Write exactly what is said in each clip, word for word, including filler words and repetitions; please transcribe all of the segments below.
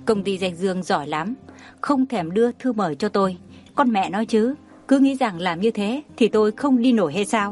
Công ty danh dương giỏi lắm, không thèm đưa thư mời cho tôi. Con mẹ nói chứ, cứ nghĩ rằng làm như thế thì tôi không đi nổi hay sao?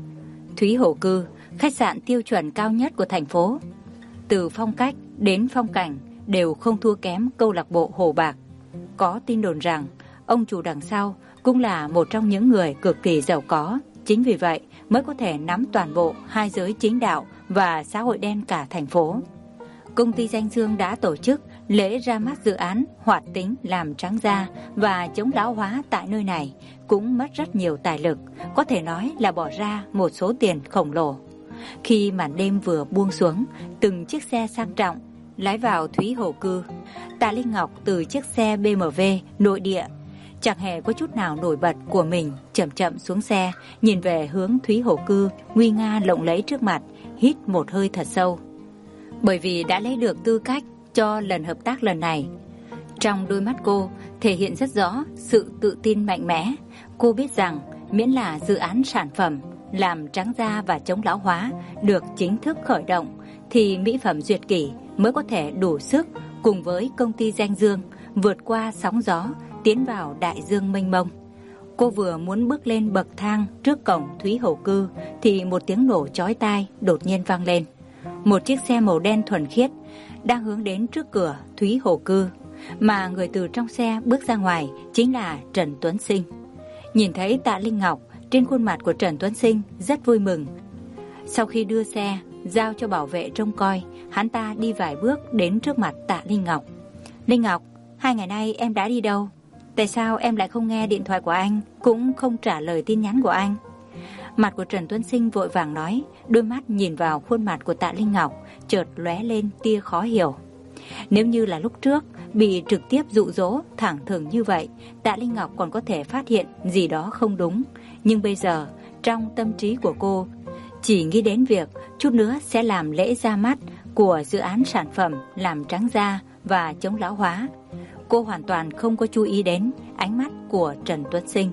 Thúy Hổ Cư, khách sạn tiêu chuẩn cao nhất của thành phố. Từ phong cách đến phong cảnh đều không thua kém câu lạc bộ Hồ Bạc. Có tin đồn rằng ông chủ đằng sau cũng là một trong những người cực kỳ giàu có. Chính vì vậy mới có thể nắm toàn bộ hai giới chính đạo và xã hội đen cả thành phố. Công ty danh dương đã tổ chức lễ ra mắt dự án hoạt tính làm trắng da và chống lão hóa tại nơi này, cũng mất rất nhiều tài lực, có thể nói là bỏ ra một số tiền khổng lồ. Khi màn đêm vừa buông xuống, từng chiếc xe sang trọng lái vào Thúy Hổ Cư. Tạ Linh Ngọc từ chiếc xe bê em vê nội địa chẳng hề có chút nào nổi bật của mình, chậm chậm xuống xe, nhìn về hướng Thúy Hổ Cư nguy nga lộng lẫy trước mặt, hít một hơi thật sâu. Bởi vì đã lấy được tư cách cho lần hợp tác lần này. Trong đôi mắt cô thể hiện rất rõ sự tự tin mạnh mẽ. Cô biết rằng miễn là dự án sản phẩm làm trắng da và chống lão hóa được chính thức khởi động, thì mỹ phẩm Duyệt Kỷ mới có thể đủ sức cùng với công ty danh dương vượt qua sóng gió, tiến vào đại dương mênh mông. Cô vừa muốn bước lên bậc thang trước cổng Thúy Hổ Cư thì một tiếng nổ chói tai đột nhiên vang lên. Một chiếc xe màu đen thuần khiết đang hướng đến trước cửa Thúy Hổ Cư, mà người từ trong xe bước ra ngoài chính là Trần Tuấn Sinh. Nhìn thấy Tạ Linh Ngọc, trên khuôn mặt của Trần Tuấn Sinh rất vui mừng. Sau khi đưa xe giao cho bảo vệ trông coi, hắn ta đi vài bước đến trước mặt Tạ Linh Ngọc. Linh Ngọc, hai ngày nay em đã đi đâu? Tại sao em lại không nghe điện thoại của anh, cũng không trả lời tin nhắn của anh? Mặt của Trần Tuấn Sinh vội vàng nói, đôi mắt nhìn vào khuôn mặt của Tạ Linh Ngọc, chợt lóe lên tia khó hiểu. Nếu như là lúc trước bị trực tiếp dụ dỗ thẳng thừng như vậy, Tạ Linh Ngọc còn có thể phát hiện gì đó không đúng. Nhưng bây giờ, trong tâm trí của cô chỉ nghĩ đến việc chút nữa sẽ làm lễ ra mắt của dự án sản phẩm làm trắng da và chống lão hóa. Cô hoàn toàn không có chú ý đến ánh mắt của Trần Tuấn Sinh.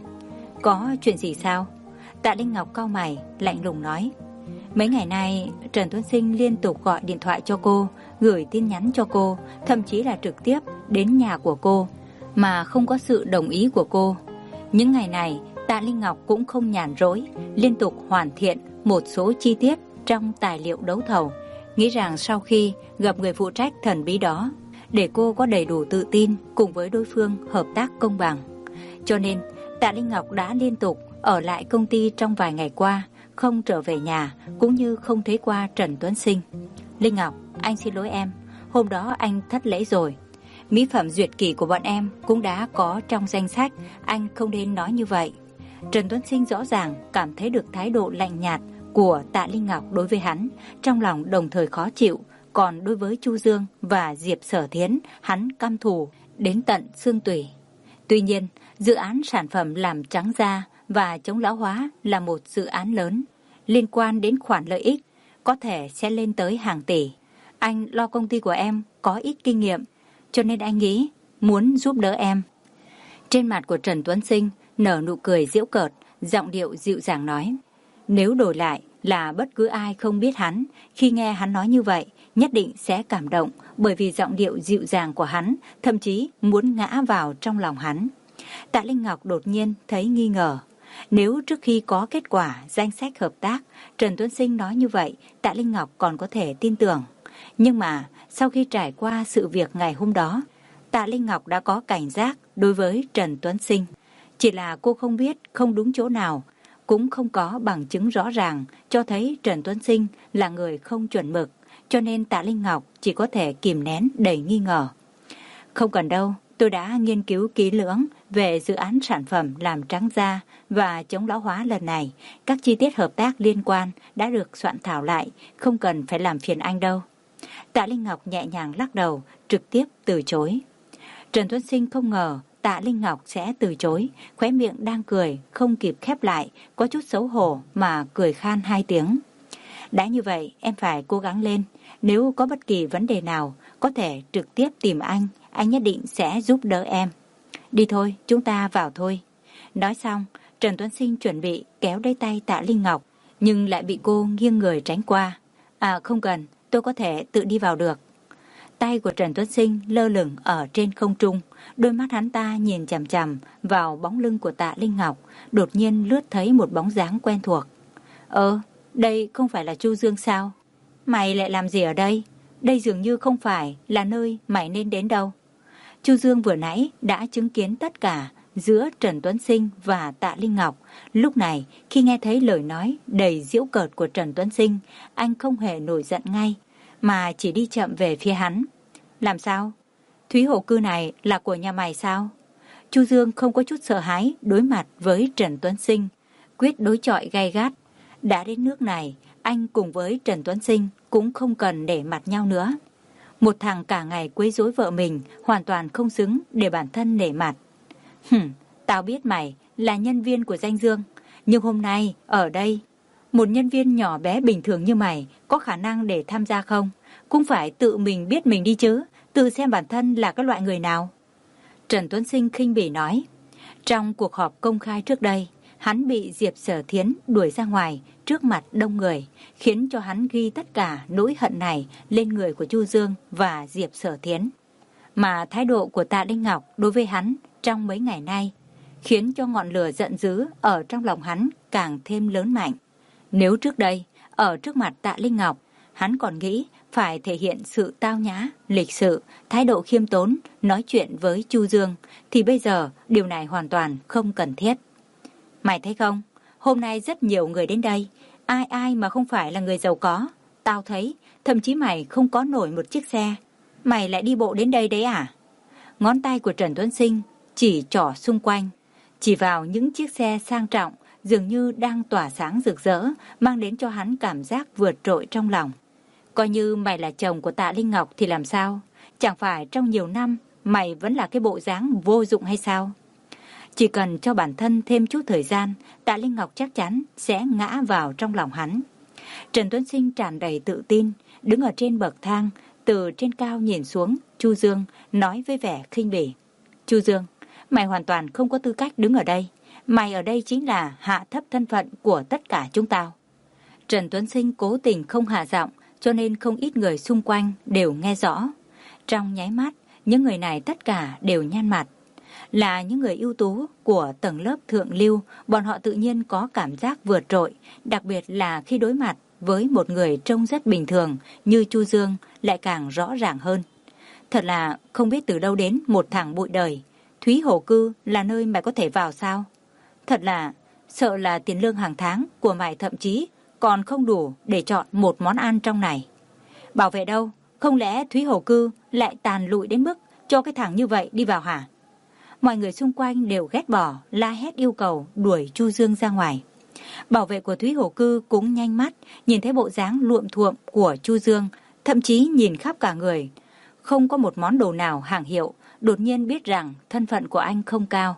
Có chuyện gì sao? Tạ Linh Ngọc cau mày, lạnh lùng nói. Mấy ngày nay, Trần Tuấn Sinh liên tục gọi điện thoại cho cô, gửi tin nhắn cho cô, thậm chí là trực tiếp đến nhà của cô, mà không có sự đồng ý của cô. Những ngày này, Tạ Linh Ngọc cũng không nhàn rỗi, liên tục hoàn thiện một số chi tiết trong tài liệu đấu thầu, nghĩ rằng sau khi gặp người phụ trách thần bí đó, để cô có đầy đủ tự tin cùng với đối phương hợp tác công bằng. Cho nên, Tạ Linh Ngọc đã liên tục ở lại công ty trong vài ngày qua, không trở về nhà, cũng như không thấy qua Trần Tuấn Sinh. Linh Ngọc, anh xin lỗi em, hôm đó anh thất lễ rồi. Mỹ phẩm Duyệt Kỷ của bọn em cũng đã có trong danh sách, anh không nên nói như vậy. Trần Tuấn Sinh rõ ràng cảm thấy được thái độ lạnh nhạt của Tạ Linh Ngọc đối với hắn, trong lòng đồng thời khó chịu. Còn đối với Chu Dương và Diệp Sở Thiến, hắn căm thù đến tận xương tủy. Tuy nhiên, dự án sản phẩm làm trắng da và chống lão hóa là một dự án lớn, liên quan đến khoản lợi ích, có thể sẽ lên tới hàng tỷ. Anh lo công ty của em có ít kinh nghiệm, cho nên anh nghĩ muốn giúp đỡ em. Trên mặt của Trần Tuấn Sinh nở nụ cười giễu cợt, giọng điệu dịu dàng nói. Nếu đổi lại là bất cứ ai không biết hắn, khi nghe hắn nói như vậy, nhất định sẽ cảm động, bởi vì giọng điệu dịu dàng của hắn, thậm chí muốn ngã vào trong lòng hắn. Tạ Linh Ngọc đột nhiên thấy nghi ngờ. Nếu trước khi có kết quả danh sách hợp tác, Trần Tuấn Sinh nói như vậy, Tạ Linh Ngọc còn có thể tin tưởng. Nhưng mà sau khi trải qua sự việc ngày hôm đó, Tạ Linh Ngọc đã có cảnh giác đối với Trần Tuấn Sinh. Chỉ là cô không biết không đúng chỗ nào, cũng không có bằng chứng rõ ràng cho thấy Trần Tuấn Sinh là người không chuẩn mực, cho nên Tạ Linh Ngọc chỉ có thể kìm nén đầy nghi ngờ. Không cần đâu, tôi đã nghiên cứu kỹ lưỡng về dự án sản phẩm làm trắng da và chống lão hóa lần này. Các chi tiết hợp tác liên quan đã được soạn thảo lại, không cần phải làm phiền anh đâu. Tạ Linh Ngọc nhẹ nhàng lắc đầu, trực tiếp từ chối. Trần Tuấn Sinh không ngờ Tạ Linh Ngọc sẽ từ chối, khóe miệng đang cười, không kịp khép lại, có chút xấu hổ mà cười khan hai tiếng. Đã như vậy, em phải cố gắng lên. Nếu có bất kỳ vấn đề nào, có thể trực tiếp tìm anh, anh nhất định sẽ giúp đỡ em. Đi thôi, chúng ta vào thôi. Nói xong, Trần Tuấn Sinh chuẩn bị kéo đlấy tay Tạ Linh Ngọc, nhưng lại bị cô nghiêng người tránh qua. À không cần, tôi có thể tự đi vào được. Tay của Trần Tuấn Sinh lơ lửng ở trên không trung, đôi mắt hắn ta nhìn chằm chằm vào bóng lưng của Tạ Linh Ngọc, đột nhiên lướt thấy một bóng dáng quen thuộc. Ơ, đây không phải là Chu Dương sao? Mày lại làm gì ở đây? Đây dường như không phải là nơi mày nên đến đâu. Chu Dương vừa nãy đã chứng kiến tất cả giữa Trần Tuấn Sinh và Tạ Linh Ngọc. Lúc này, khi nghe thấy lời nói đầy giễu cợt của Trần Tuấn Sinh, anh không hề nổi giận ngay, mà chỉ đi chậm về phía hắn. Làm sao? Thúy Hổ Cư này là của nhà mày sao? Chu Dương không có chút sợ hãi đối mặt với Trần Tuấn Sinh, quyết đối chọi gay gắt. Đã đến nước này, anh cùng với Trần Tuấn Sinh cũng không cần để mặt nhau nữa. Một thằng cả ngày quấy rối vợ mình, hoàn toàn không xứng để bản thân nể mặt. Hừm, tao biết mày là nhân viên của Danh Dương, nhưng hôm nay ở đây, một nhân viên nhỏ bé bình thường như mày có khả năng để tham gia không? Cũng phải tự mình biết mình đi chứ, tự xem bản thân là cái loại người nào. Trần Tuấn Sinh khinh bỉ nói. Trong cuộc họp công khai trước đây, hắn bị Diệp Sở Thiến đuổi ra ngoài trước mặt đông người, khiến cho hắn ghi tất cả nỗi hận này lên người của Chu Dương và Diệp Sở Thiến. Mà thái độ của Tạ Linh Ngọc đối với hắn trong mấy ngày nay khiến cho ngọn lửa giận dữ ở trong lòng hắn càng thêm lớn mạnh. Nếu trước đây, ở trước mặt Tạ Linh Ngọc, hắn còn nghĩ phải thể hiện sự tao nhã, lịch sự, thái độ khiêm tốn, nói chuyện với Chu Dương, thì bây giờ điều này hoàn toàn không cần thiết. Mày thấy không, hôm nay rất nhiều người đến đây, ai ai mà không phải là người giàu có. Tao thấy, thậm chí mày không có nổi một chiếc xe, mày lại đi bộ đến đây đấy à? Ngón tay của Trần Tuấn Sinh chỉ trỏ xung quanh, chỉ vào những chiếc xe sang trọng, dường như đang tỏa sáng rực rỡ, mang đến cho hắn cảm giác vượt trội trong lòng. Coi như mày là chồng của Tạ Linh Ngọc thì làm sao? Chẳng phải trong nhiều năm mày vẫn là cái bộ dáng vô dụng hay sao? Chỉ cần cho bản thân thêm chút thời gian, Tạ Linh Ngọc chắc chắn sẽ ngã vào trong lòng hắn. Trần Tuấn Sinh tràn đầy tự tin, đứng ở trên bậc thang, từ trên cao nhìn xuống Chu Dương, nói với vẻ khinh bỉ. Chu Dương, mày hoàn toàn không có tư cách đứng ở đây. Mày ở đây chính là hạ thấp thân phận của tất cả chúng tao. Trần Tuấn Sinh cố tình không hạ giọng, cho nên không ít người xung quanh đều nghe rõ. Trong nháy mắt, những người này tất cả đều nhăn mặt. Là những người ưu tú của tầng lớp thượng lưu, bọn họ tự nhiên có cảm giác vượt trội, đặc biệt là khi đối mặt với một người trông rất bình thường như Chu Dương lại càng rõ ràng hơn. Thật là không biết từ đâu đến một thằng bụi đời. Thúy Hổ Cư là nơi mày có thể vào sao? Thật là sợ là tiền lương hàng tháng của mày thậm chí còn không đủ để chọn một món ăn trong này. Bảo vệ đâu? Không lẽ Thúy Hổ Cư lại tàn lụi đến mức cho cái thằng như vậy đi vào hả? Mọi người xung quanh đều ghét bỏ, la hét yêu cầu đuổi Chu Dương ra ngoài. Bảo vệ của Thúy Hổ Cư cũng nhanh mắt, nhìn thấy bộ dáng luộm thuộm của Chu Dương, thậm chí nhìn khắp cả người. Không có một món đồ nào hàng hiệu, đột nhiên biết rằng thân phận của anh không cao.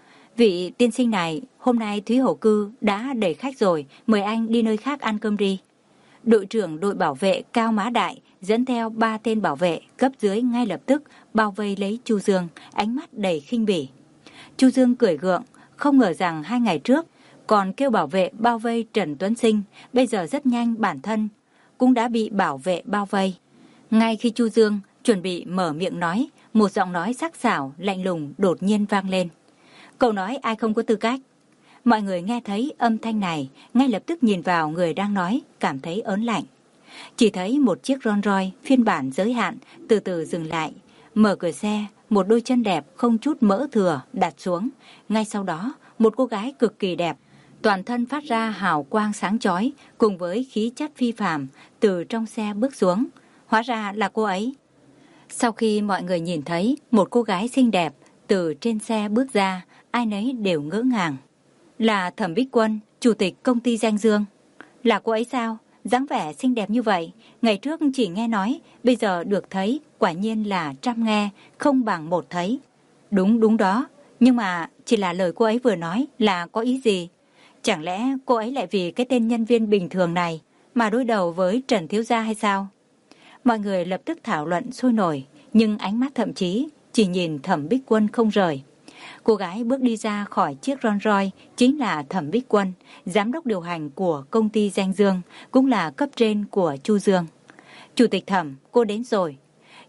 Vị tiên sinh này, hôm nay Thúy Hổ Cư đã đẩy khách rồi, mời anh đi nơi khác ăn cơm đi. Đội trưởng đội bảo vệ Cao Mã Đại dẫn theo ba tên bảo vệ cấp dưới ngay lập tức bao vây lấy Chu Dương, ánh mắt đầy khinh bỉ. Chu Dương cười gượng, không ngờ rằng hai ngày trước còn kêu bảo vệ bao vây Trần Tuấn Sinh, bây giờ rất nhanh bản thân cũng đã bị bảo vệ bao vây. Ngay khi Chu Dương chuẩn bị mở miệng nói, một giọng nói sắc sảo, lạnh lùng đột nhiên vang lên. Cậu nói ai không có tư cách? Mọi người nghe thấy âm thanh này, ngay lập tức nhìn vào người đang nói, cảm thấy ớn lạnh. Chỉ thấy một chiếc Rolls Royce phiên bản giới hạn từ từ dừng lại, mở cửa xe, một đôi chân đẹp không chút mỡ thừa đặt xuống. Ngay sau đó, một cô gái cực kỳ đẹp, toàn thân phát ra hào quang sáng chói cùng với khí chất phi phàm từ trong xe bước xuống. Hóa ra là cô ấy. Sau khi mọi người nhìn thấy một cô gái xinh đẹp từ trên xe bước ra, ai nấy đều ngỡ ngàng. Là Thẩm Bích Quân, chủ tịch công ty Danh Dương. Là cô ấy sao? Dáng vẻ xinh đẹp như vậy, ngày trước chỉ nghe nói, bây giờ được thấy, quả nhiên là trăm nghe, không bằng một thấy. Đúng đúng đó, nhưng mà chỉ là lời cô ấy vừa nói là có ý gì? Chẳng lẽ cô ấy lại vì cái tên nhân viên bình thường này mà đối đầu với Trần Thiếu Gia hay sao? Mọi người lập tức thảo luận sôi nổi, nhưng ánh mắt thậm chí chỉ nhìn Thẩm Bích Quân không rời. Cô gái bước đi ra khỏi chiếc Rolls Royce chính là Thẩm Bích Quân, giám đốc điều hành của công ty Danh Dương, cũng là cấp trên của Chu Dương. Chủ tịch Thẩm, cô đến rồi.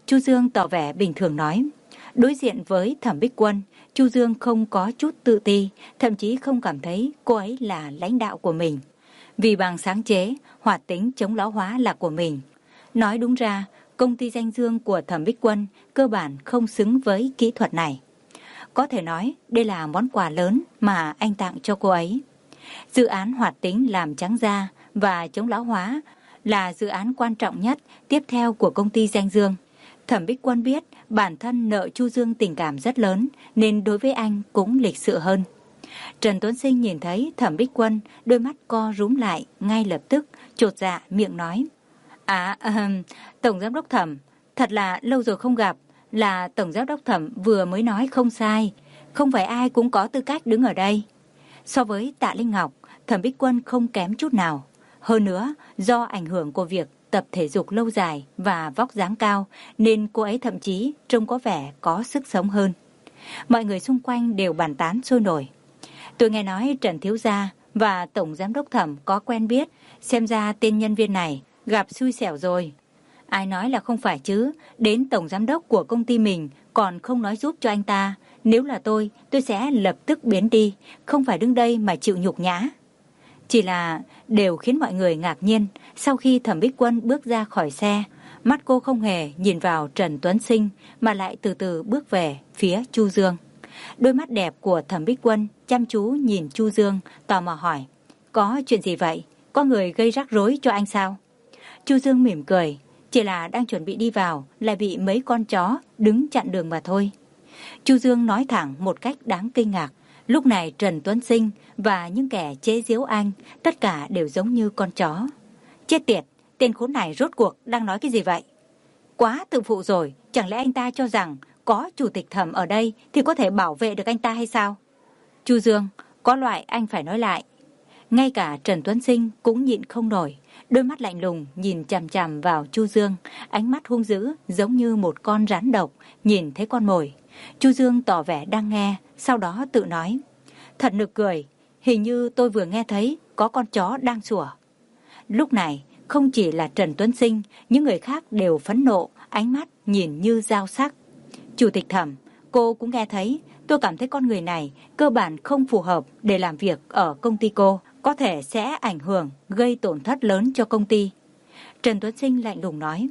Chu Dương tỏ vẻ bình thường nói. Đối diện với Thẩm Bích Quân, Chu Dương không có chút tự ti, thậm chí không cảm thấy cô ấy là lãnh đạo của mình. Vì bằng sáng chế, hoạt tính chống lão hóa là của mình. Nói đúng ra, công ty danh dương của Thẩm Bích Quân cơ bản không xứng với kỹ thuật này. Có thể nói đây là món quà lớn mà anh tặng cho cô ấy. Dự án hoạt tính làm trắng da và chống lão hóa là dự án quan trọng nhất tiếp theo của công ty danh dương. Thẩm Bích Quân biết bản thân nợ Chu Dương tình cảm rất lớn nên đối với anh cũng lịch sự hơn. Trần Tuấn Sinh nhìn thấy Thẩm Bích Quân, đôi mắt co rúm lại, ngay lập tức chột dạ miệng nói. À, um, Tổng Giám đốc Thẩm, thật là lâu rồi không gặp, là Tổng Giám đốc Thẩm vừa mới nói không sai, không phải ai cũng có tư cách đứng ở đây. So với Tạ Linh Ngọc, Thẩm Bích Quân không kém chút nào. Hơn nữa, do ảnh hưởng của việc tập thể dục lâu dài và vóc dáng cao, nên cô ấy thậm chí trông có vẻ có sức sống hơn. Mọi người xung quanh đều bàn tán sôi nổi. Tôi nghe nói Trần Thiếu Gia và Tổng Giám đốc Thẩm có quen biết, xem ra tên nhân viên này gặp xui xẻo rồi. Ai nói là không phải chứ, đến Tổng Giám đốc của công ty mình còn không nói giúp cho anh ta. Nếu là tôi, tôi sẽ lập tức biến đi, không phải đứng đây mà chịu nhục nhã. Chỉ là đều khiến mọi người ngạc nhiên, sau khi Thẩm Bích Quân bước ra khỏi xe, mắt cô không hề nhìn vào Trần Tuấn Sinh mà lại từ từ bước về phía Chu Dương. Đôi mắt đẹp của Thẩm Bích Quân chăm chú nhìn Chu Dương, tò mò hỏi, có chuyện gì vậy? Có người gây rắc rối cho anh sao? Chu Dương mỉm cười, chỉ là đang chuẩn bị đi vào lại bị mấy con chó đứng chặn đường mà thôi. Chu Dương nói thẳng một cách đáng kinh ngạc. Lúc này Trần Tuấn Sinh và những kẻ chế giễu anh tất cả đều giống như con chó. Chết tiệt, tên khốn này rốt cuộc đang nói cái gì vậy? Quá tự phụ rồi, chẳng lẽ anh ta cho rằng có chủ tịch Thẩm ở đây thì có thể bảo vệ được anh ta hay sao? Chu Dương, có loại anh phải nói lại. Ngay cả Trần Tuấn Sinh cũng nhịn không nổi, đôi mắt lạnh lùng nhìn chằm chằm vào Chu Dương, ánh mắt hung dữ giống như một con rắn độc nhìn thấy con mồi. Chu Dương tỏ vẻ đang nghe, sau đó tự nói, thật nực cười, hình như tôi vừa nghe thấy có con chó đang sủa. Lúc này, không chỉ là Trần Tuấn Sinh, những người khác đều phẫn nộ, ánh mắt nhìn như dao sắc. Chủ tịch Thẩm, cô cũng nghe thấy, tôi cảm thấy con người này cơ bản không phù hợp để làm việc ở công ty cô, có thể sẽ ảnh hưởng, gây tổn thất lớn cho công ty. Trần Tuấn Sinh lạnh lùng nói,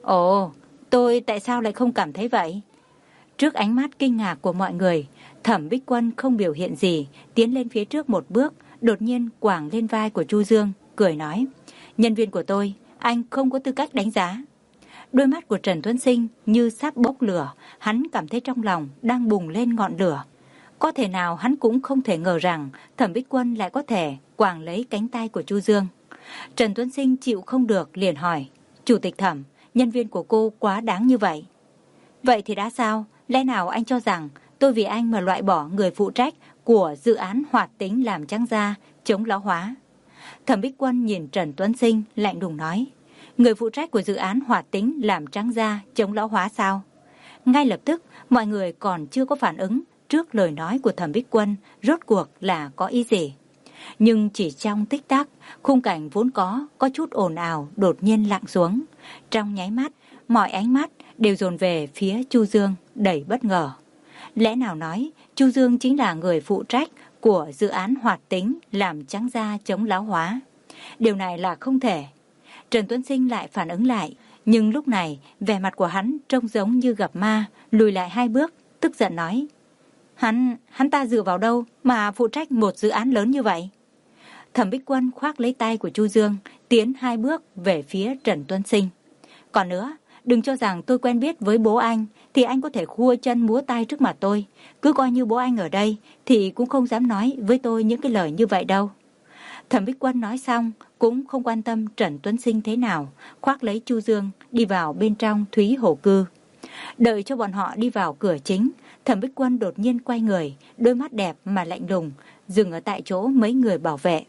ồ, tôi tại sao lại không cảm thấy vậy? Trước ánh mắt kinh ngạc của mọi người, Thẩm Bích Quân không biểu hiện gì, tiến lên phía trước một bước, đột nhiên quàng lên vai của Chu Dương, cười nói, nhân viên của tôi, anh không có tư cách đánh giá. Đôi mắt của Trần Tuấn Sinh như sắp bốc lửa, hắn cảm thấy trong lòng đang bùng lên ngọn lửa. Có thể nào hắn cũng không thể ngờ rằng Thẩm Bích Quân lại có thể quàng lấy cánh tay của Chu Dương. Trần Tuấn Sinh chịu không được liền hỏi, Chủ tịch Thẩm, nhân viên của cô quá đáng như vậy. Vậy thì đã sao? Lẽ nào anh cho rằng tôi vì anh mà loại bỏ người phụ trách của dự án hoạt tính làm trắng da, chống lão hóa? Thẩm Bích Quân nhìn Trần Tuấn Sinh lạnh lùng nói, người phụ trách của dự án hoạt tính làm trắng da, chống lão hóa sao? Ngay lập tức, mọi người còn chưa có phản ứng trước lời nói của Thẩm Bích Quân rốt cuộc là có ý gì. Nhưng chỉ trong tích tắc, khung cảnh vốn có, có chút ồn ào đột nhiên lặng xuống. Trong nháy mắt, mọi ánh mắt đều dồn về phía Chu Dương đầy bất ngờ. Lẽ nào nói Chu Dương chính là người phụ trách của dự án hoạt tính làm trắng da chống lão hóa? Điều này là không thể. Trần Tuấn Sinh lại phản ứng lại, nhưng lúc này vẻ mặt của hắn trông giống như gặp ma, lùi lại hai bước, tức giận nói, Hắn, hắn ta dựa vào đâu mà phụ trách một dự án lớn như vậy? Thẩm Bích Quân khoác lấy tay của Chu Dương, tiến hai bước về phía Trần Tuấn Sinh. Còn nữa, đừng cho rằng tôi quen biết với bố anh thì anh có thể khua chân múa tay trước mặt tôi. Cứ coi như bố anh ở đây thì cũng không dám nói với tôi những cái lời như vậy đâu. Thẩm Bích Quân nói xong cũng không quan tâm Trần Tuấn Sinh thế nào, khoác lấy Chu Dương đi vào bên trong Thúy Hổ Cư. Đợi cho bọn họ đi vào cửa chính, Thẩm Bích Quân đột nhiên quay người, đôi mắt đẹp mà lạnh lùng, dừng ở tại chỗ mấy người bảo vệ.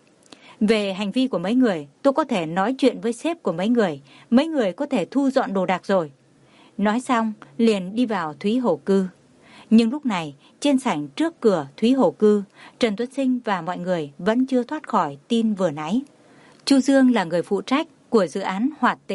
Về hành vi của mấy người, tôi có thể nói chuyện với sếp của mấy người, mấy người có thể thu dọn đồ đạc rồi. Nói xong, liền đi vào Thúy Hổ Cư. Nhưng lúc này, trên sảnh trước cửa Thúy Hổ Cư, Trần Tuấn Sinh và mọi người vẫn chưa thoát khỏi tin vừa nãy. Chu Dương là người phụ trách của dự án hoạt tính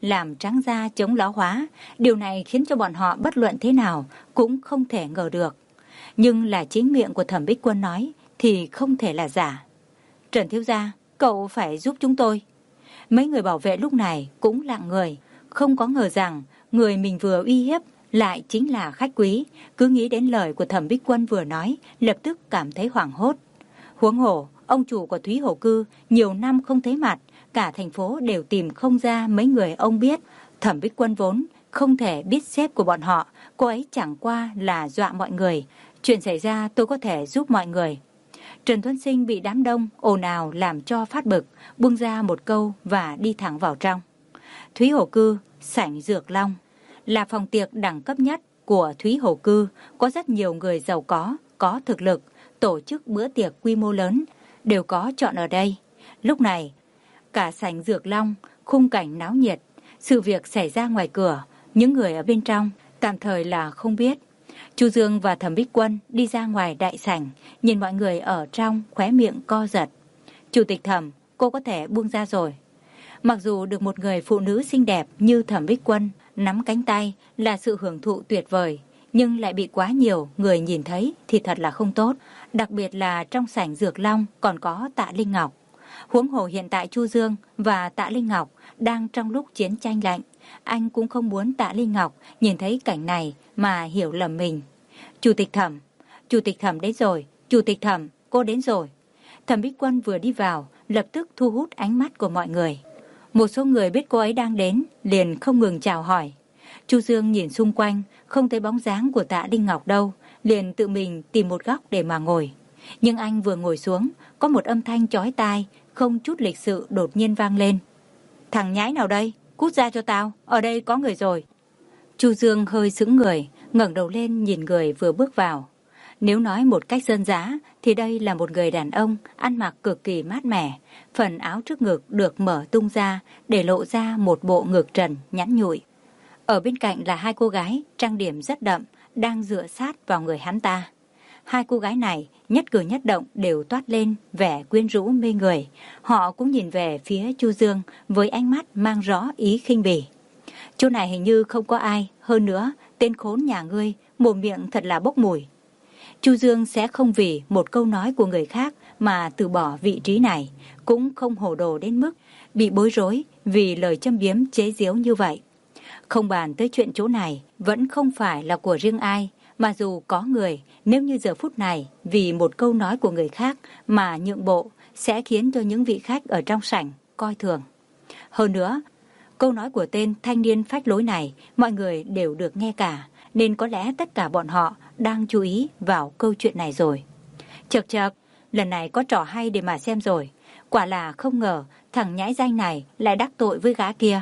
làm trắng da chống lão hóa. Điều này khiến cho bọn họ bất luận thế nào cũng không thể ngờ được. Nhưng là chính miệng của Thẩm Bích Quân nói thì không thể là giả. Trần thiếu gia, cậu phải giúp chúng tôi. Mấy người bảo vệ lúc này cũng lặng người, không có ngờ rằng người mình vừa uy hiếp lại chính là khách quý. Cứ nghĩ đến lời của Thẩm Bích Quân vừa nói, lập tức cảm thấy hoảng hốt. Huống hồ, ông chủ của Thúy Hổ Cư nhiều năm không thấy mặt, cả thành phố đều tìm không ra mấy người ông biết. Thẩm Bích Quân vốn không thể biết sếp của bọn họ, cô ấy chẳng qua là dọa mọi người. Chuyện xảy ra tôi có thể giúp mọi người. Trần Tuấn Sinh bị đám đông ồn ào làm cho phát bực, buông ra một câu và đi thẳng vào trong. Thúy Hổ Cư, sảnh Dược Long, là phòng tiệc đẳng cấp nhất của Thúy Hổ Cư, có rất nhiều người giàu có, có thực lực, tổ chức bữa tiệc quy mô lớn, đều có chọn ở đây. Lúc này, cả sảnh Dược Long, khung cảnh náo nhiệt, sự việc xảy ra ngoài cửa, những người ở bên trong tạm thời là không biết. Chu Dương và Thẩm Bích Quân đi ra ngoài đại sảnh, nhìn mọi người ở trong, khóe miệng co giật. Chủ tịch Thẩm, cô có thể buông ra rồi. Mặc dù được một người phụ nữ xinh đẹp như Thẩm Bích Quân nắm cánh tay là sự hưởng thụ tuyệt vời, nhưng lại bị quá nhiều người nhìn thấy thì thật là không tốt. Đặc biệt là trong sảnh Dược Long còn có Tạ Linh Ngọc. Huống hồ hiện tại Chu Dương và Tạ Linh Ngọc đang trong lúc chiến tranh lạnh. Anh cũng không muốn Tạ Linh Ngọc nhìn thấy cảnh này mà hiểu lầm mình. Chủ tịch Thẩm, Chủ tịch Thẩm đến rồi, Chủ tịch Thẩm, cô đến rồi. Thẩm Bích Quân vừa đi vào, lập tức thu hút ánh mắt của mọi người. Một số người biết cô ấy đang đến, liền không ngừng chào hỏi. Chu Dương nhìn xung quanh, không thấy bóng dáng của Tạ Linh Ngọc đâu, liền tự mình tìm một góc để mà ngồi. Nhưng anh vừa ngồi xuống, có một âm thanh chói tai, không chút lịch sự đột nhiên vang lên. Thằng nhãi nào đây? Cút ra cho tao, ở đây có người rồi. Chu Dương hơi sững người, ngẩng đầu lên nhìn người vừa bước vào. Nếu nói một cách dân dã thì đây là một người đàn ông ăn mặc cực kỳ mát mẻ. Phần áo trước ngực được mở tung ra để lộ ra một bộ ngực trần nhẵn nhụi. Ở bên cạnh là hai cô gái trang điểm rất đậm đang dựa sát vào người hắn ta. Hai cô gái này nhất cử nhất động đều toát lên vẻ quyến rũ mê người. Họ cũng nhìn về phía Chu Dương với ánh mắt mang rõ ý khinh bỉ. Chỗ này hình như không có ai, hơn nữa tên khốn nhà ngươi mồm miệng thật là bốc mùi. Chu Dương sẽ không vì một câu nói của người khác mà từ bỏ vị trí này, cũng không hồ đồ đến mức bị bối rối vì lời châm biếm chế giễu như vậy. Không bàn tới chuyện chỗ này vẫn không phải là của riêng ai, mà dù có người nếu như giờ phút này vì một câu nói của người khác mà nhượng bộ sẽ khiến cho những vị khách ở trong sảnh coi thường. Hơn nữa, câu nói của tên thanh niên phách lối này mọi người đều được nghe cả, nên có lẽ tất cả bọn họ đang chú ý vào câu chuyện này rồi. Chật chật, lần này có trò hay để mà xem rồi. Quả là không ngờ thằng nhãi danh này lại đắc tội với gã kia.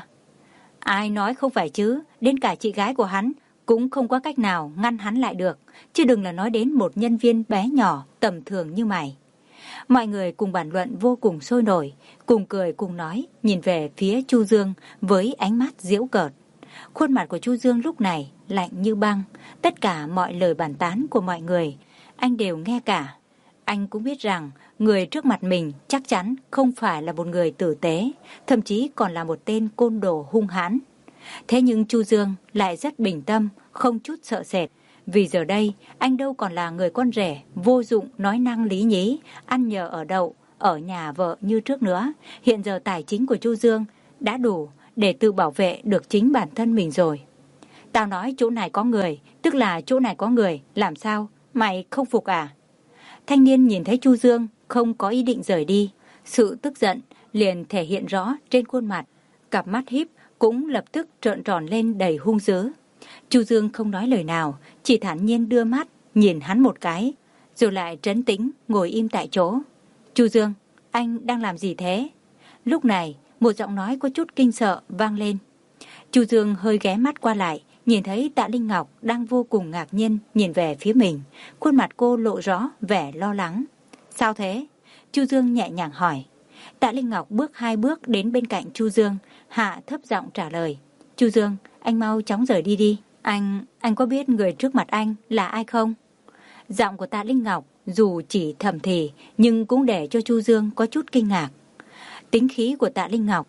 Ai nói không phải chứ, đến cả chị gái của hắn cũng không có cách nào ngăn hắn lại được, chứ đừng là nói đến một nhân viên bé nhỏ tầm thường như mày. Mọi người cùng bàn luận vô cùng sôi nổi, cùng cười cùng nói, nhìn về phía Chu Dương với ánh mắt giễu cợt. Khuôn mặt của Chu Dương lúc này lạnh như băng, tất cả mọi lời bàn tán của mọi người anh đều nghe cả. Anh cũng biết rằng người trước mặt mình chắc chắn không phải là một người tử tế, thậm chí còn là một tên côn đồ hung hãn. Thế nhưng Chu Dương lại rất bình tâm, không chút sợ sệt. Vì giờ đây anh đâu còn là người con rể vô dụng nói năng lý nhí, ăn nhờ ở đậu, ở nhà vợ như trước nữa. Hiện giờ tài chính của Chu Dương đã đủ để tự bảo vệ được chính bản thân mình rồi. Tao nói chỗ này có người, tức là chỗ này có người, làm sao? Mày không phục à? Thanh niên nhìn thấy Chu Dương không có ý định rời đi, sự tức giận liền thể hiện rõ trên khuôn mặt, cặp mắt híp cũng lập tức trợn tròn lên đầy hung dữ. Chu Dương không nói lời nào, chỉ thản nhiên đưa mắt nhìn hắn một cái, rồi lại trấn tĩnh ngồi im tại chỗ. Chu Dương, anh đang làm gì thế? Lúc này một giọng nói có chút kinh sợ vang lên. Chu Dương hơi ghé mắt qua lại, nhìn thấy Tạ Linh Ngọc đang vô cùng ngạc nhiên nhìn về phía mình, khuôn mặt cô lộ rõ vẻ lo lắng. Sao thế? Chu Dương nhẹ nhàng hỏi. Tạ Linh Ngọc bước hai bước đến bên cạnh Chu Dương, hạ thấp giọng trả lời. Chu Dương, anh mau chóng rời đi đi. Anh, anh có biết người trước mặt anh là ai không? Giọng của Tạ Linh Ngọc dù chỉ thầm thì nhưng cũng để cho Chu Dương có chút kinh ngạc. Tính khí của Tạ Linh Ngọc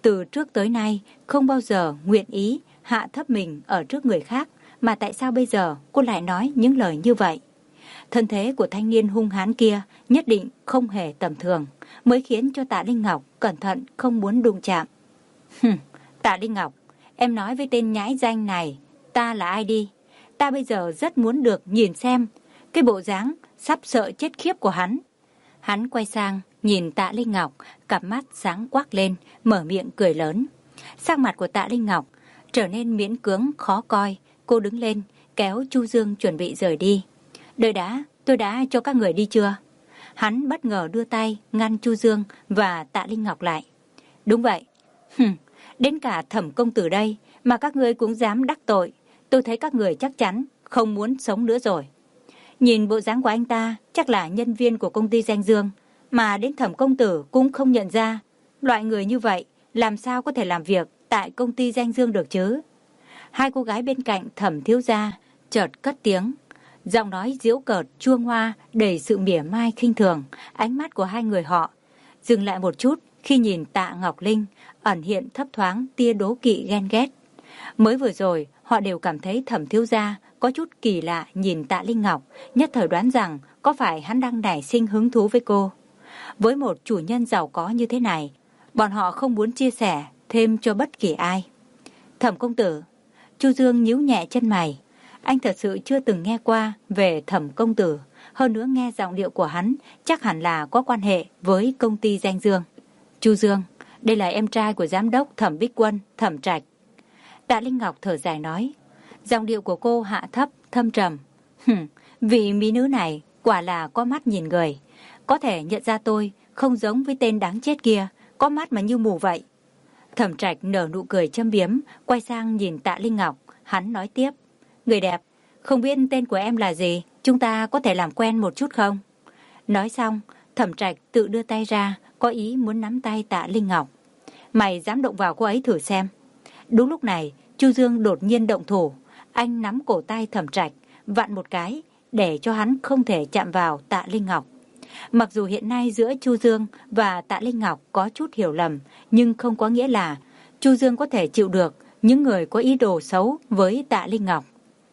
từ trước tới nay không bao giờ nguyện ý hạ thấp mình ở trước người khác, mà tại sao bây giờ cô lại nói những lời như vậy? Thân thế của thanh niên hung hãn kia nhất định không hề tầm thường, mới khiến cho Tạ Linh Ngọc cẩn thận không muốn đụng chạm. Hừm, Tạ Linh Ngọc, em nói với tên nhãi danh này, ta là ai đi? Ta bây giờ rất muốn được nhìn xem cái bộ dáng sắp sợ chết khiếp của hắn. Hắn quay sang nhìn Tạ Linh Ngọc, cặp mắt sáng quắc lên, mở miệng cười lớn. Sắc mặt của Tạ Linh Ngọc trở nên miễn cưỡng khó coi. Cô đứng lên kéo Chu Dương chuẩn bị rời đi. Đợi đã, tôi đã cho các người đi chưa? Hắn bất ngờ đưa tay ngăn Chu Dương và Tạ Linh Ngọc lại. Đúng vậy. Hừm, đến cả Thẩm công tử đây mà các người cũng dám đắc tội. Tôi thấy các người chắc chắn không muốn sống nữa rồi. Nhìn bộ dáng của anh ta chắc là nhân viên của công ty Danh Dương, mà đến Thẩm công tử cũng không nhận ra. Loại người như vậy làm sao có thể làm việc tại công ty Danh Dương được chứ? Hai cô gái bên cạnh Thẩm thiếu gia chợt cất tiếng, giọng nói giễu cợt chuông hoa đầy sự mỉa mai khinh thường. Ánh mắt của hai người họ dừng lại một chút khi nhìn Tạ Ngọc Linh, ẩn hiện thấp thoáng tia đố kỵ ghen ghét. Mới vừa rồi họ đều cảm thấy Thẩm thiếu gia có chút kỳ lạ nhìn Tạ Linh Ngọc, nhất thời đoán rằng có phải hắn đang nảy sinh hứng thú với cô. Với một chủ nhân giàu có như thế này, bọn họ không muốn chia sẻ thêm cho bất kỳ ai. Thẩm công tử. Chu Dương nhíu nhẹ chân mày. Anh thật sự chưa từng nghe qua về Thẩm công tử, hơn nữa nghe giọng điệu của hắn chắc hẳn là có quan hệ với công ty Danh Dương. Chu Dương, đây là em trai của giám đốc Thẩm Bích Quân, Thẩm Trạch. Tạ Linh Ngọc thở dài nói. Giọng điệu của cô hạ thấp, thâm trầm. Hừm, vị mỹ nữ này quả là có mắt nhìn người. Có thể nhận ra tôi không giống với tên đáng chết kia, có mắt mà như mù vậy. Thẩm Trạch nở nụ cười châm biếm, quay sang nhìn Tạ Linh Ngọc. Hắn nói tiếp. Người đẹp, không biết tên của em là gì, chúng ta có thể làm quen một chút không? Nói xong, Thẩm Trạch tự đưa tay ra, có ý muốn nắm tay Tạ Linh Ngọc. Mày dám động vào cô ấy thử xem. Đúng lúc này, Chu Dương đột nhiên động thủ. Anh nắm cổ tay Thẩm Trạch, vặn một cái, để cho hắn không thể chạm vào Tạ Linh Ngọc. Mặc dù hiện nay giữa Chu Dương và Tạ Linh Ngọc có chút hiểu lầm, nhưng không có nghĩa là Chu Dương có thể chịu được những người có ý đồ xấu với Tạ Linh Ngọc.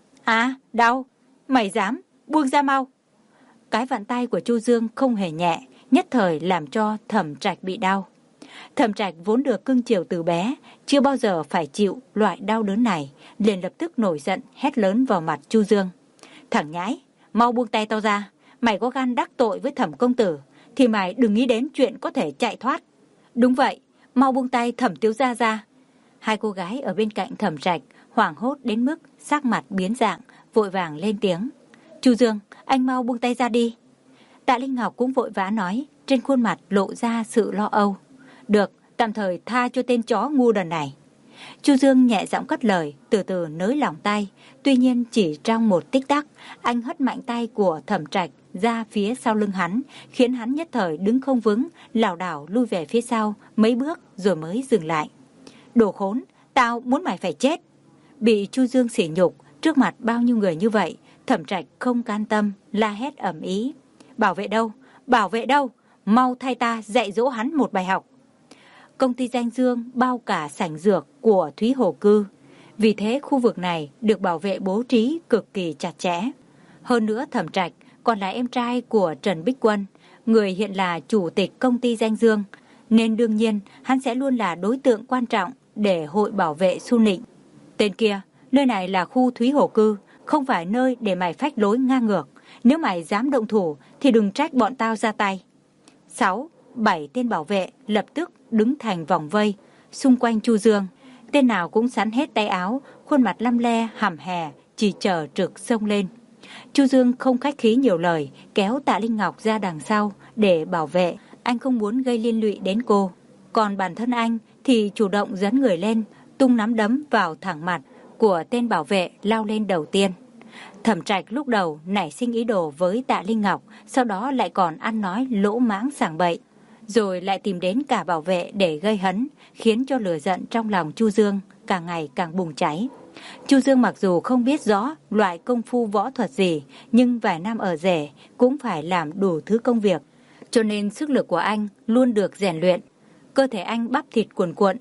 À, đau, mày dám, buông ra mau. Cái vặn tay của Chu Dương không hề nhẹ, nhất thời làm cho Thẩm Trạch bị đau. Thẩm Trạch vốn được cưng chiều từ bé, chưa bao giờ phải chịu loại đau đớn này, liền lập tức nổi giận hét lớn vào mặt Chu Dương. Thằng nhãi, mau buông tay tao ra. Mày có gan đắc tội với Thẩm công tử thì mày đừng nghĩ đến chuyện có thể chạy thoát. Đúng vậy, mau buông tay Thẩm thiếu gia ra. Hai cô gái ở bên cạnh Thẩm Trạch hoảng hốt đến mức sắc mặt biến dạng, vội vàng lên tiếng. Chu Dương, anh mau buông tay ra đi. Tạ Linh Ngọc cũng vội vã nói, trên khuôn mặt lộ ra sự lo âu. Được, tạm thời tha cho tên chó ngu đần này. Chu Dương nhẹ giọng cất lời, từ từ nới lỏng tay. Tuy nhiên chỉ trong một tích tắc, anh hất mạnh tay của Thẩm Trạch ra phía sau lưng hắn, khiến hắn nhất thời đứng không vững, lảo đảo lui về phía sau mấy bước rồi mới dừng lại. Đồ khốn, tao muốn mày phải chết. Bị Chu Dương sỉ nhục trước mặt bao nhiêu người như vậy, Thẩm Trạch không can tâm, la hét ầm ĩ. Bảo vệ đâu? Bảo vệ đâu? Mau thay ta dạy dỗ hắn một bài học. Công ty Danh Dương bao cả sảnh dược của Thúy Hồ Cư. Vì thế khu vực này được bảo vệ bố trí cực kỳ chặt chẽ. Hơn nữa Thẩm Trạch còn là em trai của Trần Bích Quân, người hiện là chủ tịch công ty Danh Dương, nên đương nhiên hắn sẽ luôn là đối tượng quan trọng để hội bảo vệ Xu Nịnh. Tên kia, nơi này là khu Thúy Hồ Cư, không phải nơi để mày phách lối ngang ngược. Nếu mày dám động thủ thì đừng trách bọn tao ra tay. Sáu, bảy tên bảo vệ lập tức đứng thành vòng vây xung quanh Chu Dương. Tên nào cũng sắn hết tay áo, khuôn mặt lăm le hầm hè, chỉ chờ trực xông lên. Chu Dương không khách khí nhiều lời, kéo Tạ Linh Ngọc ra đằng sau để bảo vệ. Anh không muốn gây liên lụy đến cô. Còn bản thân anh thì chủ động dẫn người lên, tung nắm đấm vào thẳng mặt của tên bảo vệ lao lên đầu tiên. Thẩm Trạch lúc đầu nảy sinh ý đồ với Tạ Linh Ngọc, sau đó lại còn ăn nói lỗ mãng sảng bậy, rồi lại tìm đến cả bảo vệ để gây hấn, khiến cho lửa giận trong lòng Chu Dương càng ngày càng bùng cháy. Chu Dương mặc dù không biết rõ loại công phu võ thuật gì, nhưng vài năm ở rể cũng phải làm đủ thứ công việc, cho nên sức lực của anh luôn được rèn luyện. Cơ thể anh bắp thịt cuồn cuộn,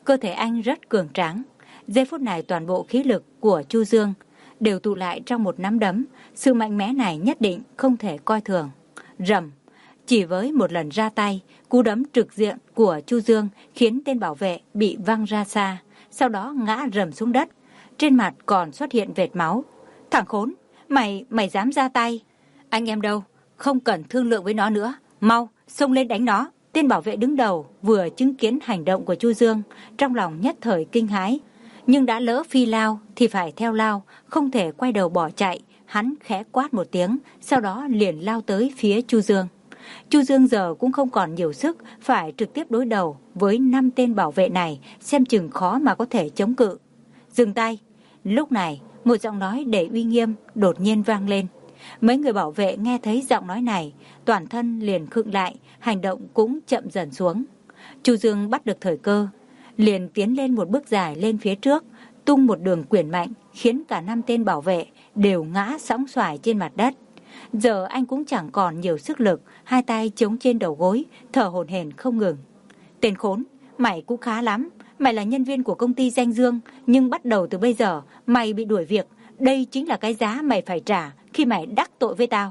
Cơ thể anh rất cường tráng. Giây phút này toàn bộ khí lực của Chu Dương đều tụ lại trong một nắm đấm. Sự mạnh mẽ này nhất định không thể coi thường. Rầm, chỉ với một lần ra tay, cú đấm trực diện của Chu Dương khiến tên bảo vệ bị văng ra xa, sau đó ngã rầm xuống đất. Trên mặt còn xuất hiện vệt máu. Thằng khốn, mày, mày dám ra tay? Anh em đâu, không cần thương lượng với nó nữa, mau, xông lên đánh nó. Tên bảo vệ đứng đầu vừa chứng kiến hành động của Chu Dương, trong lòng nhất thời kinh hãi. Nhưng đã lỡ phi lao thì phải theo lao, không thể quay đầu bỏ chạy. Hắn khẽ quát một tiếng, sau đó liền lao tới phía Chu Dương. Chu Dương giờ cũng không còn nhiều sức, phải trực tiếp đối đầu với năm tên bảo vệ này, xem chừng khó mà có thể chống cự. Dừng tay. Lúc này, một giọng nói đầy uy nghiêm đột nhiên vang lên. Mấy người bảo vệ nghe thấy giọng nói này, toàn thân liền khựng lại, hành động cũng chậm dần xuống. Chu Dương bắt được thời cơ, liền tiến lên một bước dài lên phía trước, tung một đường quyền mạnh, khiến cả năm tên bảo vệ đều ngã sóng xoài trên mặt đất. Giờ anh cũng chẳng còn nhiều sức lực, hai tay chống trên đầu gối, thở hổn hển không ngừng. Tên khốn, mày cũng khá lắm. Mày là nhân viên của công ty Danh Dương, nhưng bắt đầu từ bây giờ mày bị đuổi việc. Đây chính là cái giá mày phải trả khi mày đắc tội với tao.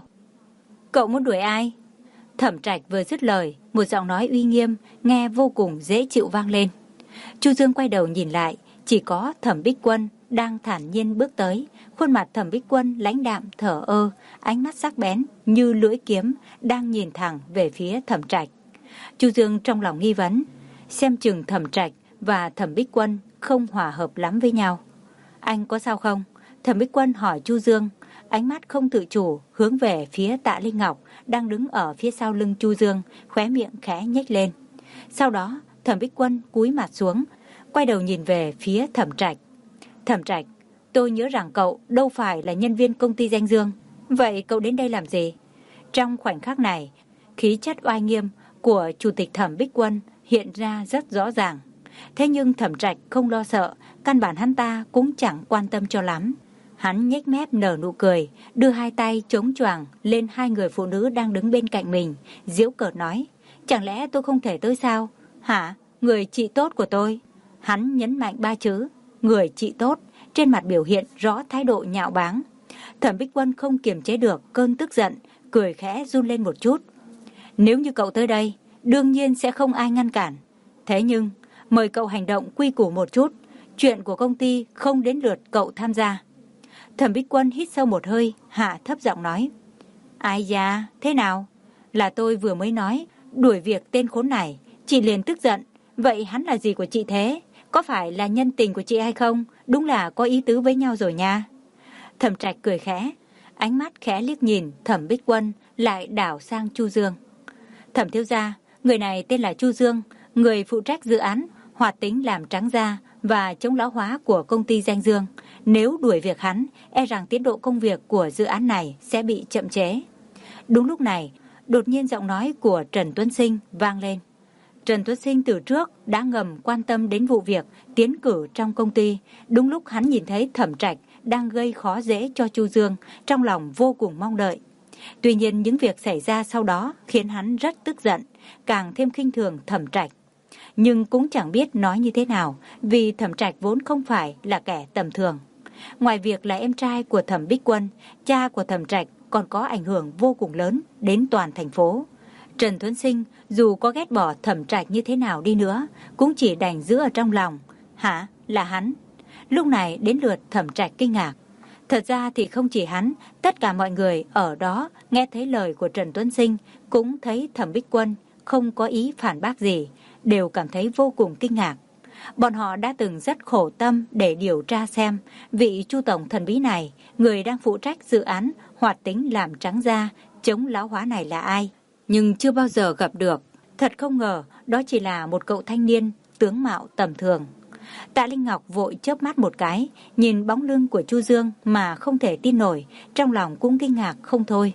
Cậu muốn đuổi ai? Thẩm Trạch vừa dứt lời, một giọng nói uy nghiêm nghe vô cùng dễ chịu vang lên. Chu Dương quay đầu nhìn lại, chỉ có Thẩm Bích Quân đang thản nhiên bước tới. Khuôn mặt Thẩm Bích Quân lãnh đạm thở ơ, ánh mắt sắc bén như lưỡi kiếm đang nhìn thẳng về phía Thẩm Trạch. Chu Dương trong lòng nghi vấn, xem chừng Thẩm Trạch và Thẩm Bích Quân không hòa hợp lắm với nhau. Anh có sao không? Thẩm Bích Quân hỏi Chu Dương, ánh mắt không tự chủ hướng về phía Tạ Linh Ngọc đang đứng ở phía sau lưng Chu Dương, khóe miệng khẽ nhếch lên. Sau đó Thẩm Bích Quân cúi mặt xuống, quay đầu nhìn về phía Thẩm Trạch. Thẩm Trạch, tôi nhớ rằng cậu đâu phải là nhân viên công ty Danh Dương. Vậy cậu đến đây làm gì? Trong khoảnh khắc này, khí chất oai nghiêm của Chủ tịch Thẩm Bích Quân hiện ra rất rõ ràng. Thế nhưng Thẩm Trạch không lo sợ, căn bản hắn ta cũng chẳng quan tâm cho lắm. Hắn nhếch mép nở nụ cười, đưa hai tay chống choàng lên hai người phụ nữ đang đứng bên cạnh mình, giễu cợt nói, chẳng lẽ tôi không thể tới sao? Hả? Người chị tốt của tôi. Hắn nhấn mạnh ba chữ, người chị tốt, trên mặt biểu hiện rõ thái độ nhạo báng. Thẩm Bích Quân không kiềm chế được cơn tức giận, cười khẽ run lên một chút. Nếu như cậu tới đây, đương nhiên sẽ không ai ngăn cản. Thế nhưng, mời cậu hành động quy củ một chút, chuyện của công ty không đến lượt cậu tham gia. Thẩm Bích Quân hít sâu một hơi, hạ thấp giọng nói. Ai da, thế nào? Là tôi vừa mới nói, đuổi việc tên khốn này, chị liền tức giận. Vậy hắn là gì của chị thế? Có phải là nhân tình của chị hay không? Đúng là có ý tứ với nhau rồi nha. Thẩm Trạch cười khẽ, ánh mắt khẽ liếc nhìn Thẩm Bích Quân, lại đảo sang Chu Dương. Thẩm thiếu gia, người này tên là Chu Dương, người phụ trách dự án hoạt tính làm trắng da và chống lão hóa của công ty Danh Dương. Nếu đuổi việc hắn, e rằng tiến độ công việc của dự án này sẽ bị chậm chế. Đúng lúc này, đột nhiên giọng nói của Trần Tuấn Sinh vang lên. Trần Tuấn Sinh từ trước đã ngầm quan tâm đến vụ việc tiến cử trong công ty. Đúng lúc hắn nhìn thấy Thẩm Trạch đang gây khó dễ cho Chu Dương, trong lòng vô cùng mong đợi. Tuy nhiên những việc xảy ra sau đó khiến hắn rất tức giận, càng thêm khinh thường Thẩm Trạch. Nhưng cũng chẳng biết nói như thế nào, vì Thẩm Trạch vốn không phải là kẻ tầm thường. Ngoài việc là em trai của Thẩm Bích Quân, cha của Thẩm Trạch còn có ảnh hưởng vô cùng lớn đến toàn thành phố. Trần Tuấn Sinh dù có ghét bỏ Thẩm Trạch như thế nào đi nữa, cũng chỉ đành giữ ở trong lòng. Hả? Là hắn? Lúc này đến lượt Thẩm Trạch kinh ngạc. Thật ra thì không chỉ hắn, tất cả mọi người ở đó nghe thấy lời của Trần Tuấn Sinh cũng thấy Thẩm Bích Quân không có ý phản bác gì, đều cảm thấy vô cùng kinh ngạc. Bọn họ đã từng rất khổ tâm để điều tra xem vị Chu tổng thần bí này, người đang phụ trách dự án hoạt tính làm trắng da, chống lão hóa này là ai, nhưng chưa bao giờ gặp được. Thật không ngờ đó chỉ là một cậu thanh niên tướng mạo tầm thường. Tạ Linh Ngọc vội chớp mắt một cái, nhìn bóng lưng của Chu Dương mà không thể tin nổi, trong lòng cũng kinh ngạc không thôi.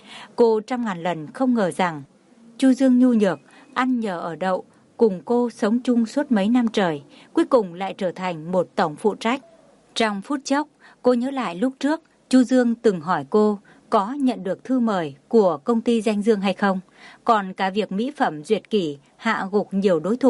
Cô trăm ngàn lần không ngờ rằng Chu Dương nhu nhược, ăn nhờ ở đậu, cùng cô sống chung suốt mấy năm trời, cuối cùng lại trở thành một tổng phụ trách. Trong phút chốc, cô nhớ lại lúc trước Chu Dương từng hỏi cô có nhận được thư mời của công ty Danh Dương hay không, còn cả việc mỹ phẩm duyệt kỷ hạ gục nhiều đối thủ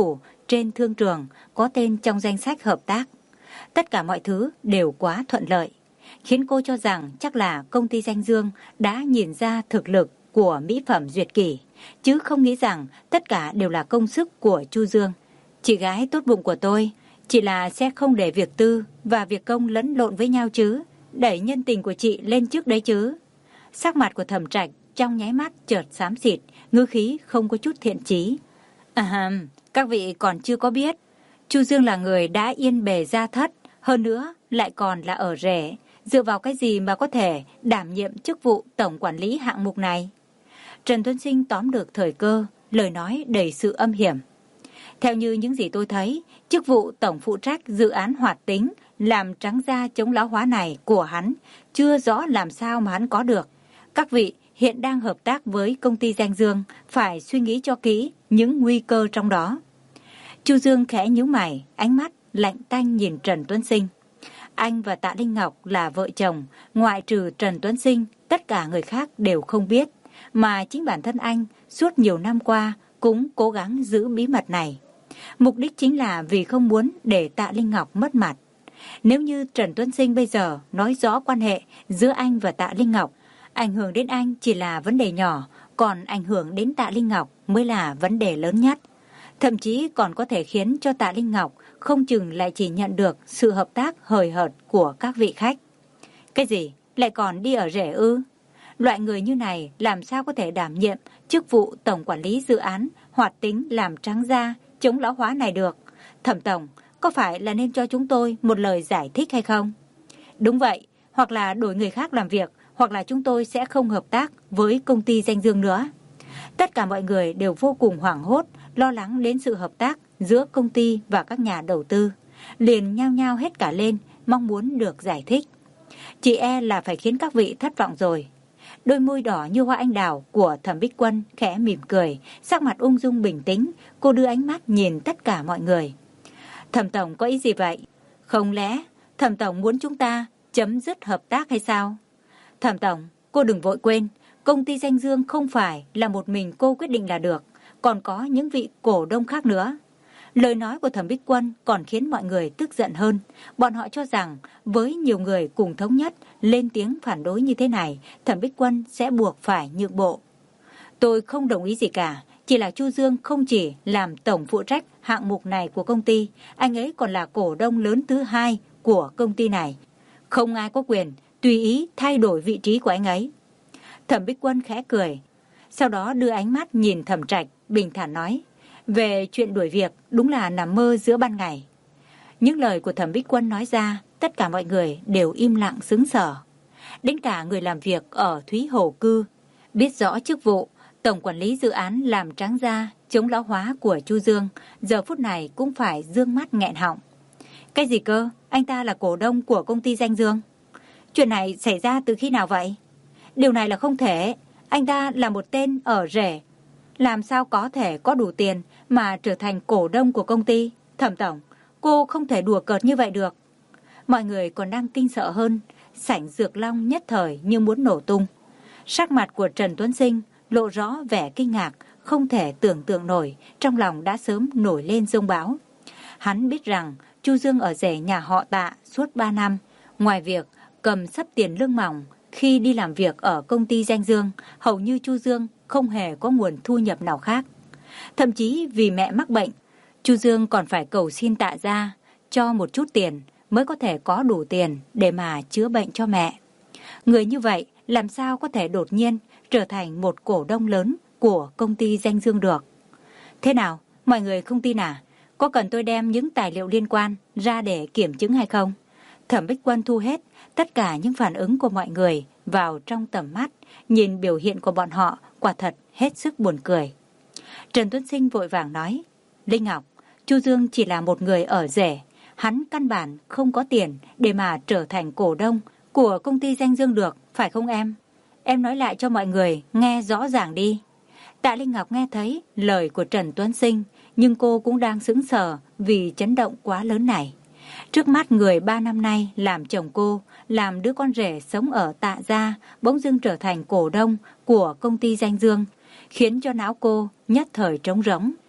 trên thương trường có tên trong danh sách hợp tác. Tất cả mọi thứ đều quá thuận lợi, khiến cô cho rằng chắc là công ty Danh Dương đã nhìn ra thực lực của mỹ phẩm Duyệt Kỷ, chứ không nghĩ rằng tất cả đều là công sức của Chu Dương. Chị gái tốt bụng của tôi, chỉ là sẽ không để việc tư và việc công lẫn lộn với nhau chứ, đẩy nhân tình của chị lên trước đấy chứ. Sắc mặt của Thẩm Trạch trong nháy mắt chợt xám xịt, ngữ khí không có chút thiện chí. À, các vị còn chưa có biết, Chu Dương là người đã yên bề gia thất, hơn nữa lại còn là ở rể, dựa vào cái gì mà có thể đảm nhiệm chức vụ tổng quản lý hạng mục này? Trần Tuấn Sinh tóm được thời cơ, lời nói đầy sự âm hiểm. Theo như những gì tôi thấy, chức vụ tổng phụ trách dự án hoạt tính làm trắng da chống lão hóa này của hắn, chưa rõ làm sao mà hắn có được. Các vị hiện đang hợp tác với công ty Danh Dương, phải suy nghĩ cho kỹ những nguy cơ trong đó. Chu Dương khẽ nhíu mày, ánh mắt lạnh tanh nhìn Trần Tuấn Sinh. Anh và Tạ Linh Ngọc là vợ chồng, ngoại trừ Trần Tuấn Sinh, tất cả người khác đều không biết, mà chính bản thân anh suốt nhiều năm qua cũng cố gắng giữ bí mật này. Mục đích chính là vì không muốn để Tạ Linh Ngọc mất mặt. Nếu như Trần Tuấn Sinh bây giờ nói rõ quan hệ giữa anh và Tạ Linh Ngọc, ảnh hưởng đến anh chỉ là vấn đề nhỏ, còn ảnh hưởng đến Tạ Linh Ngọc mới là vấn đề lớn nhất. Thậm chí còn có thể khiến cho Tạ Linh Ngọc không chừng lại chỉ nhận được sự hợp tác hời hợt của các vị khách. Cái gì? Lại còn đi ở rể ư? Loại người như này làm sao có thể đảm nhiệm chức vụ tổng quản lý dự án hoạt tính làm trắng da chống lão hóa này được? Thẩm tổng, có phải là nên cho chúng tôi một lời giải thích hay không? Đúng vậy, hoặc là đổi người khác làm việc, hoặc là chúng tôi sẽ không hợp tác với công ty Danh Dương nữa. Tất cả mọi người đều vô cùng hoảng hốt, lo lắng đến sự hợp tác giữa công ty và các nhà đầu tư. Liền nhao nhao hết cả lên, mong muốn được giải thích. Chỉ e là phải khiến các vị thất vọng rồi. Đôi môi đỏ như hoa anh đào của Thẩm Bích Quân khẽ mỉm cười, sắc mặt ung dung bình tĩnh, cô đưa ánh mắt nhìn tất cả mọi người. Thẩm tổng có ý gì vậy? Không lẽ Thẩm tổng muốn chúng ta chấm dứt hợp tác hay sao? Thẩm tổng, cô đừng vội quên, công ty Danh Dương không phải là một mình cô quyết định là được, còn có những vị cổ đông khác nữa. Lời nói của Thẩm Bích Quân còn khiến mọi người tức giận hơn. Bọn họ cho rằng với nhiều người cùng thống nhất lên tiếng phản đối như thế này, Thẩm Bích Quân sẽ buộc phải nhượng bộ. Tôi không đồng ý gì cả, chỉ là Chu Dương không chỉ làm tổng phụ trách hạng mục này của công ty, anh ấy còn là cổ đông lớn thứ hai của công ty này. Không ai có quyền tùy ý thay đổi vị trí của anh ấy. Thẩm Bích Quân khẽ cười, sau đó đưa ánh mắt nhìn Thẩm Trạch, bình thản nói, về chuyện đuổi việc đúng là nằm mơ giữa ban ngày. Những lời của Thẩm Bích Quân nói ra, tất cả mọi người đều im lặng sững sờ. Đến cả người làm việc ở Thúy Hồ Cư, biết rõ chức vụ tổng quản lý dự án làm trắng da chống lão hóa của Chu Dương, giờ phút này cũng phải dương mắt nghẹn họng. Cái gì cơ? Anh ta là cổ đông của công ty Danh Dương. Chuyện này xảy ra từ khi nào vậy? Điều này là không thể. Anh ta là một tên ở rể, làm sao có thể có đủ tiền mà trở thành cổ đông của công ty? Thẩm tổng, cô không thể đùa cợt như vậy được. Mọi người còn đang kinh sợ hơn, sảnh Dược Long nhất thời như muốn nổ tung. Sắc mặt của Trần Tuấn Sinh lộ rõ vẻ kinh ngạc, không thể tưởng tượng nổi, trong lòng đã sớm nổi lên giông bão. Hắn biết rằng Chu Dương ở rể nhà họ Tạ suốt ba năm, ngoài việc cầm sấp tiền lương mỏng khi đi làm việc ở công ty Danh Dương, hầu như Chu Dương không hề có nguồn thu nhập nào khác. Thậm chí vì mẹ mắc bệnh, Chu Dương còn phải cầu xin Tạ gia cho một chút tiền mới có thể có đủ tiền để mà chữa bệnh cho mẹ. Người như vậy làm sao có thể đột nhiên trở thành một cổ đông lớn của công ty Danh Dương được? Thế nào, mọi người không tin à? Có cần tôi đem những tài liệu liên quan ra để kiểm chứng hay không? Thẩm Bích Quân thu hết tất cả những phản ứng của mọi người vào trong tầm mắt, nhìn biểu hiện của bọn họ quả thật hết sức buồn cười. Trần Tuấn Sinh vội vàng nói, Linh Ngọc, Chu Dương chỉ là một người ở rể, hắn căn bản không có tiền để mà trở thành cổ đông của công ty Danh Dương được, phải không em? Em nói lại cho mọi người nghe rõ ràng đi. Tạ Linh Ngọc nghe thấy lời của Trần Tuấn Sinh, nhưng cô cũng đang sững sờ vì chấn động quá lớn này. Trước mắt người ba năm nay làm chồng cô, làm đứa con rể sống ở Tạ gia, bỗng dưng trở thành cổ đông của công ty Danh Dương, khiến cho não cô nhất thời trống rỗng.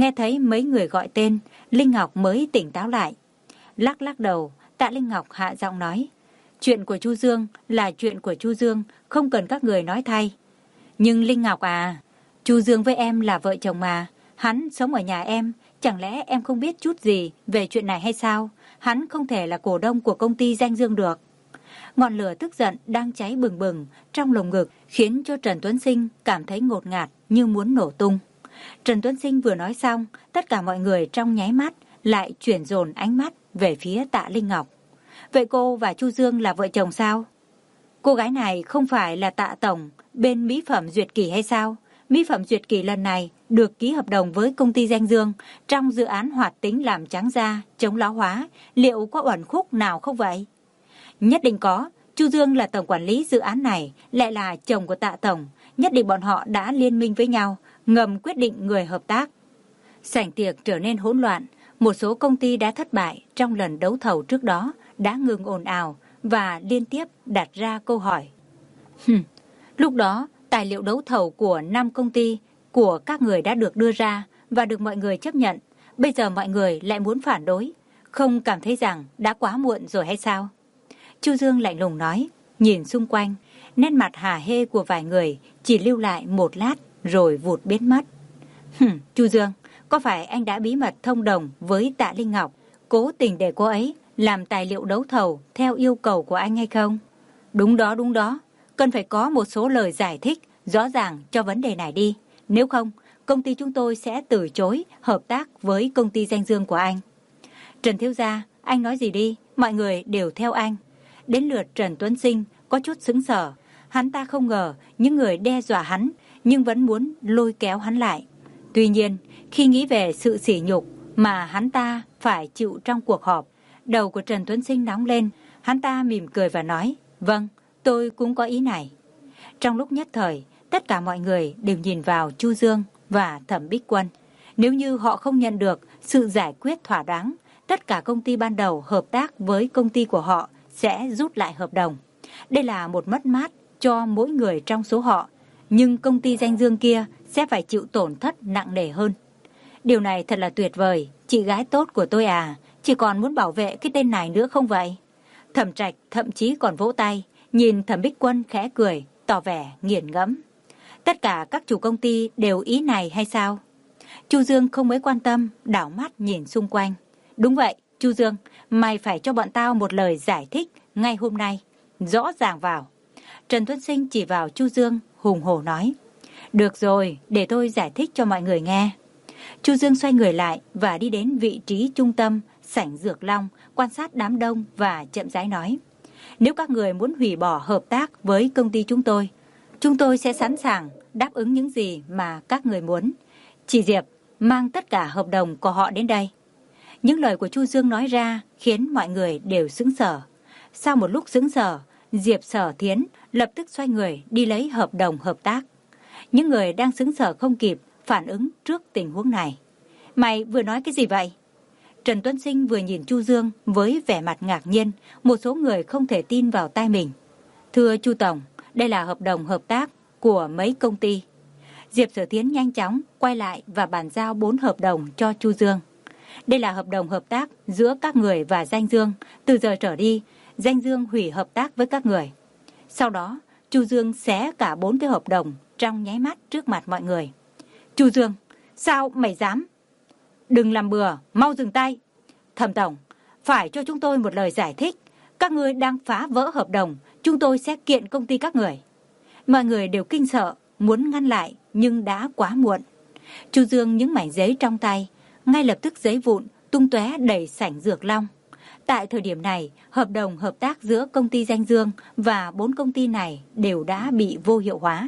Nghe thấy mấy người gọi tên, Linh Ngọc mới tỉnh táo lại. Lắc lắc đầu, Tạ Linh Ngọc hạ giọng nói, chuyện của Chu Dương là chuyện của Chu Dương, không cần các người nói thay. Nhưng Linh Ngọc à, Chu Dương với em là vợ chồng mà, hắn sống ở nhà em, chẳng lẽ em không biết chút gì về chuyện này hay sao? Hắn không thể là cổ đông của công ty Danh Dương được. Ngọn lửa tức giận đang cháy bừng bừng trong lồng ngực khiến cho Trần Tuấn Sinh cảm thấy ngột ngạt như muốn nổ tung. Trần Tuấn Sinh vừa nói xong, tất cả mọi người trong nháy mắt lại chuyển dồn ánh mắt về phía Tạ Linh Ngọc. Vậy cô và Chu Dương là vợ chồng sao? Cô gái này không phải là Tạ Tổng bên Mỹ phẩm Duyệt Kỳ hay sao? Mỹ phẩm Duyệt Kỳ lần này được ký hợp đồng với công ty Danh Dương trong dự án hoạt tính làm trắng da, chống lão hóa, liệu có uẩn khúc nào không vậy? Nhất định có, Chu Dương là tổng quản lý dự án này, lại là chồng của Tạ Tổng, nhất định bọn họ đã liên minh với nhau, ngầm quyết định người hợp tác. Sảnh tiệc trở nên hỗn loạn, một số công ty đã thất bại trong lần đấu thầu trước đó đã ngừng ồn ào và liên tiếp đặt ra câu hỏi. Hừm, lúc đó, tài liệu đấu thầu của năm công ty của các người đã được đưa ra và được mọi người chấp nhận. Bây giờ mọi người lại muốn phản đối, không cảm thấy rằng đã quá muộn rồi hay sao? Chu Dương lạnh lùng nói, nhìn xung quanh, nét mặt hả hê của vài người chỉ lưu lại một lát rồi vụt biến mất. Hừm, Chu Dương, có phải anh đã bí mật thông đồng với Tạ Linh Ngọc, cố tình để cô ấy làm tài liệu đấu thầu theo yêu cầu của anh hay không? Đúng đó, đúng đó, cần phải có một số lời giải thích rõ ràng cho vấn đề này đi. Nếu không, công ty chúng tôi sẽ từ chối hợp tác với công ty Danh Dương của anh. Trần thiếu gia, anh nói gì đi, mọi người đều theo anh. Đến lượt Trần Tuấn Sinh có chút sững sờ. Hắn ta không ngờ những người đe dọa hắn nhưng vẫn muốn lôi kéo hắn lại. Tuy nhiên, khi nghĩ về sự sỉ nhục mà hắn ta phải chịu trong cuộc họp, đầu của Trần Tuấn Sinh nóng lên. Hắn ta mỉm cười và nói, vâng, tôi cũng có ý này. Trong lúc nhất thời, tất cả mọi người đều nhìn vào Chu Dương và Thẩm Bích Quân. Nếu như họ không nhận được sự giải quyết thỏa đáng, tất cả công ty ban đầu hợp tác với công ty của họ sẽ rút lại hợp đồng. Đây là một mất mát cho mỗi người trong số họ, nhưng công ty Danh Dương kia sẽ phải chịu tổn thất nặng nề hơn. Điều này thật là tuyệt vời, chị gái tốt của tôi à, chỉ còn muốn bảo vệ cái tên này nữa không vậy? Thẩm Trạch thậm chí còn vỗ tay, nhìn Thẩm Bích Quân khẽ cười, tỏ vẻ nghiền ngẫm. Tất cả các chủ công ty đều ý này hay sao? Chu Dương không mấy quan tâm, đảo mắt nhìn xung quanh. Đúng vậy, Chu Dương, mày phải cho bọn tao một lời giải thích ngay hôm nay, rõ ràng vào. Trần Tuấn Sinh chỉ vào Chu Dương, hùng hổ nói. Được rồi, để tôi giải thích cho mọi người nghe. Chu Dương xoay người lại và đi đến vị trí trung tâm sảnh Dược Long, quan sát đám đông và chậm rãi nói. Nếu các người muốn hủy bỏ hợp tác với công ty chúng tôi, chúng tôi sẽ sẵn sàng đáp ứng những gì mà các người muốn. Chị Diệp, mang tất cả hợp đồng của họ đến đây. Những lời của Chu Dương nói ra khiến mọi người đều sững sờ. Sau một lúc sững sờ, Diệp Sở Thiến lập tức xoay người đi lấy hợp đồng hợp tác. Những người đang sững sờ không kịp phản ứng trước tình huống này. Mày vừa nói cái gì vậy? Trần Tuấn Sinh vừa nhìn Chu Dương với vẻ mặt ngạc nhiên, một số người không thể tin vào tai mình. Thưa Chu Tổng, đây là hợp đồng hợp tác của mấy công ty. Diệp Sở Thiến nhanh chóng quay lại và bàn giao bốn hợp đồng cho Chu Dương. Đây là hợp đồng hợp tác giữa các người và Danh Dương. Từ giờ trở đi, Danh Dương hủy hợp tác với các người. Sau đó, Chu Dương xé cả bốn cái hợp đồng trong nháy mắt trước mặt mọi người. Chu Dương, sao mày dám? Đừng làm bừa, mau dừng tay. Thẩm Tổng, phải cho chúng tôi một lời giải thích. Các người đang phá vỡ hợp đồng, chúng tôi sẽ kiện công ty các người. Mọi người đều kinh sợ, muốn ngăn lại nhưng đã quá muộn. Chu Dương những mảnh giấy trong tay, ngay lập tức giấy vụn tung tóe đầy sảnh Dược Long. Tại thời điểm này, hợp đồng hợp tác giữa công ty Danh Dương và bốn công ty này đều đã bị vô hiệu hóa.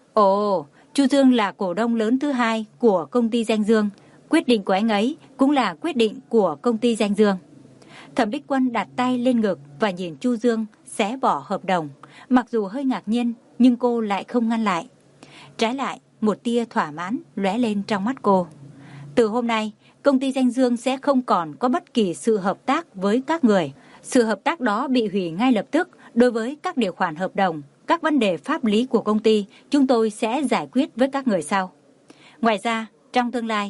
Ồ, Chu Dương là cổ đông lớn thứ hai của công ty Danh Dương. Quyết định của anh ấy cũng là quyết định của công ty Danh Dương. Thẩm Bích Quân đặt tay lên ngực và nhìn Chu Dương xé bỏ hợp đồng. Mặc dù hơi ngạc nhiên, nhưng cô lại không ngăn lại. Trái lại, một tia thỏa mãn lóe lên trong mắt cô. Từ hôm nay, công ty Danh Dương sẽ không còn có bất kỳ sự hợp tác với các người. Sự hợp tác đó bị hủy ngay lập tức. Đối với các điều khoản hợp đồng, các vấn đề pháp lý của công ty, chúng tôi sẽ giải quyết với các người sau. Ngoài ra, trong tương lai,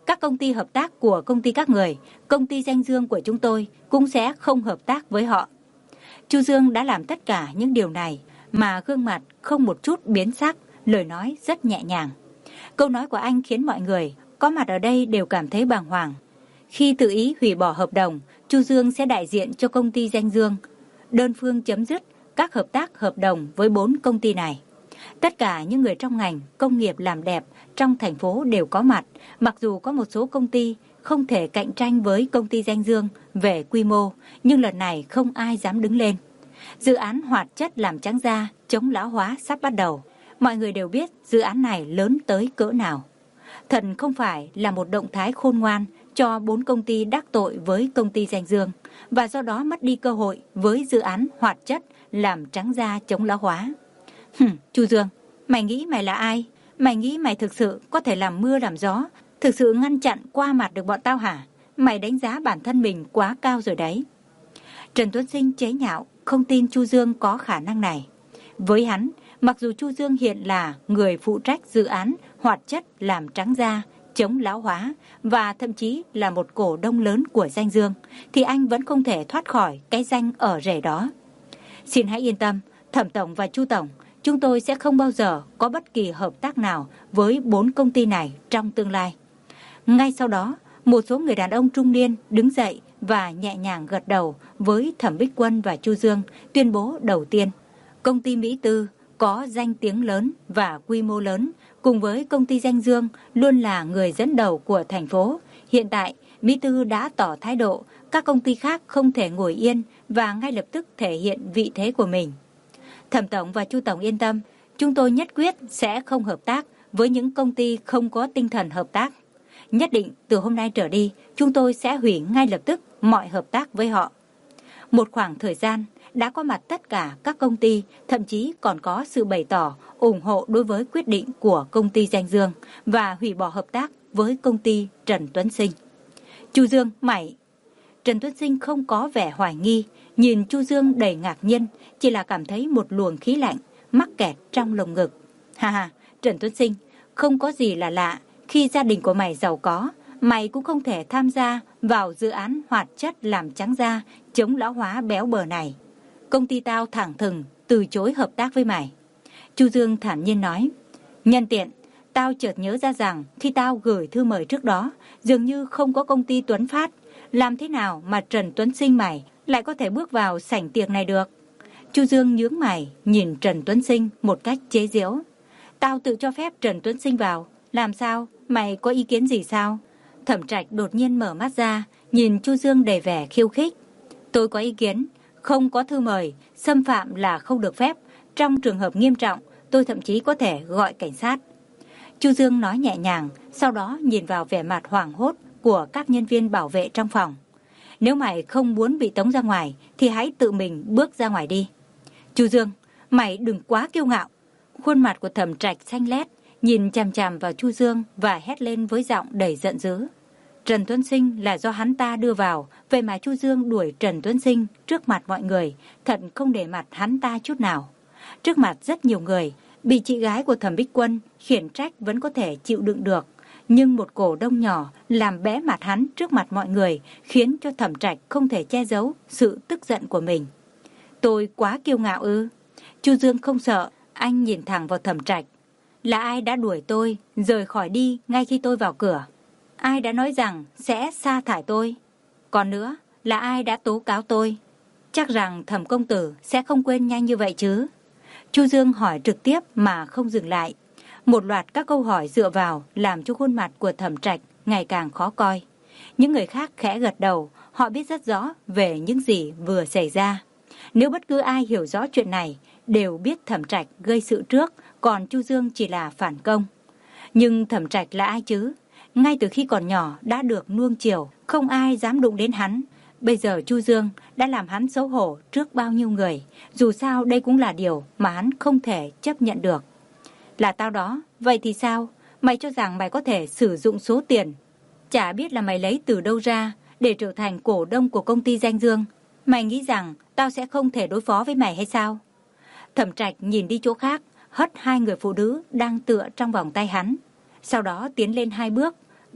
Các công ty hợp tác của công ty các người, công ty danh dương của chúng tôi cũng sẽ không hợp tác với họ. Chu Dương đã làm tất cả những điều này mà gương mặt không một chút biến sắc, lời nói rất nhẹ nhàng. Câu nói của anh khiến mọi người có mặt ở đây đều cảm thấy bàng hoàng. Khi tự ý hủy bỏ hợp đồng, Chu Dương sẽ đại diện cho công ty danh dương, đơn phương chấm dứt các hợp tác hợp đồng với bốn công ty này. Tất cả những người trong ngành công nghiệp làm đẹp trong thành phố đều có mặt, mặc dù có một số công ty không thể cạnh tranh với công ty danh dương về quy mô, nhưng lần này không ai dám đứng lên. Dự án hoạt chất làm trắng da, chống lão hóa sắp bắt đầu. Mọi người đều biết dự án này lớn tới cỡ nào. Thật không phải là một động thái khôn ngoan cho bốn công ty đắc tội với công ty danh dương, và do đó mất đi cơ hội với dự án hoạt chất làm trắng da chống lão hóa. Hừm, Chu Dương, mày nghĩ mày là ai? Mày nghĩ mày thực sự có thể làm mưa làm gió, thực sự ngăn chặn qua mặt được bọn tao hả? Mày đánh giá bản thân mình quá cao rồi đấy. Trần Tuấn Sinh chế nhạo, không tin Chu Dương có khả năng này. Với hắn, mặc dù Chu Dương hiện là người phụ trách dự án hoạt chất làm trắng da, chống lão hóa và thậm chí là một cổ đông lớn của danh dương, thì anh vẫn không thể thoát khỏi cái danh ở rể đó. Xin hãy yên tâm, Thẩm Tổng và Chu Tổng, chúng tôi sẽ không bao giờ có bất kỳ hợp tác nào với bốn công ty này trong tương lai. Ngay sau đó, một số người đàn ông trung niên đứng dậy và nhẹ nhàng gật đầu với Thẩm Bích Quân và Chu Dương, tuyên bố đầu tiên. Công ty Mỹ Tư có danh tiếng lớn và quy mô lớn, cùng với công ty danh dương luôn là người dẫn đầu của thành phố. Hiện tại, Mỹ Tư đã tỏ thái độ, các công ty khác không thể ngồi yên và ngay lập tức thể hiện vị thế của mình. Thẩm Tổng và Chu Tổng yên tâm, chúng tôi nhất quyết sẽ không hợp tác với những công ty không có tinh thần hợp tác. Nhất định từ hôm nay trở đi, chúng tôi sẽ hủy ngay lập tức mọi hợp tác với họ. Một khoảng thời gian, đã có mặt tất cả các công ty, thậm chí còn có sự bày tỏ ủng hộ đối với quyết định của công ty danh dương và hủy bỏ hợp tác với công ty Trần Tuấn Sinh. Chu Dương, mày... Trần Tuấn Sinh không có vẻ hoài nghi, nhìn Chu Dương đầy ngạc nhiên, chỉ là cảm thấy một luồng khí lạnh mắc kẹt trong lồng ngực. Ha ha, Trần Tuấn Sinh, không có gì là lạ, khi gia đình của mày giàu có, mày cũng không thể tham gia vào dự án hoạt chất làm trắng da, chống lão hóa béo bở này. Công ty tao thẳng thừng từ chối hợp tác với mày. Chu Dương thản nhiên nói, nhân tiện, tao chợt nhớ ra rằng khi tao gửi thư mời trước đó, dường như không có công ty Tuấn Phát. Làm thế nào mà Trần Tuấn Sinh mày lại có thể bước vào sảnh tiệc này được? Chu Dương nhướng mày nhìn Trần Tuấn Sinh một cách chế giễu. Tao tự cho phép Trần Tuấn Sinh vào, làm sao? Mày có ý kiến gì sao? Thẩm Trạch đột nhiên mở mắt ra, nhìn Chu Dương đầy vẻ khiêu khích. Tôi có ý kiến, không có thư mời, xâm phạm là không được phép. Trong trường hợp nghiêm trọng, tôi thậm chí có thể gọi cảnh sát. Chu Dương nói nhẹ nhàng, sau đó nhìn vào vẻ mặt hoảng hốt của các nhân viên bảo vệ trong phòng. Nếu mày không muốn bị tống ra ngoài, thì hãy tự mình bước ra ngoài đi. Chu Dương, mày đừng quá kiêu ngạo. Khuôn mặt của Thẩm Trạch xanh lét, nhìn chằm chằm vào Chu Dương và hét lên với giọng đầy giận dữ. Trần Tuấn Sinh là do hắn ta đưa vào, vậy mà Chu Dương đuổi Trần Tuấn Sinh trước mặt mọi người, thật không để mặt hắn ta chút nào. Trước mặt rất nhiều người, bị chị gái của Thẩm Bích Quân khiển trách vẫn có thể chịu đựng được, nhưng một cổ đông nhỏ làm bé mặt hắn trước mặt mọi người khiến cho Thẩm Trạch không thể che giấu sự tức giận của mình. Tôi quá kiêu ngạo ư? Chu Dương không sợ, anh nhìn thẳng vào Thẩm Trạch. Là ai đã đuổi tôi rời khỏi đi ngay khi tôi vào cửa? Ai đã nói rằng sẽ sa thải tôi? Còn nữa, là ai đã tố cáo tôi? Chắc rằng Thẩm công tử sẽ không quên nhanh như vậy chứ? Chu Dương hỏi trực tiếp mà không dừng lại. Một loạt các câu hỏi dựa vào làm cho khuôn mặt của Thẩm Trạch ngày càng khó coi. Những người khác khẽ gật đầu, họ biết rất rõ về những gì vừa xảy ra. Nếu bất cứ ai hiểu rõ chuyện này, đều biết Thẩm Trạch gây sự trước, còn Chu Dương chỉ là phản công. Nhưng Thẩm Trạch là ai chứ? Ngay từ khi còn nhỏ đã được nuông chiều, không ai dám đụng đến hắn. Bây giờ Chu Dương đã làm hắn xấu hổ trước bao nhiêu người. Dù sao đây cũng là điều mà hắn không thể chấp nhận được. Là tao đó, vậy thì sao? Mày cho rằng mày có thể sử dụng số tiền chả biết là mày lấy từ đâu ra để trở thành cổ đông của công ty danh dương. Mày nghĩ rằng tao sẽ không thể đối phó với mày hay sao? Thẩm Trạch nhìn đi chỗ khác, hất hai người phụ nữ đang tựa trong vòng tay hắn. Sau đó tiến lên hai bước,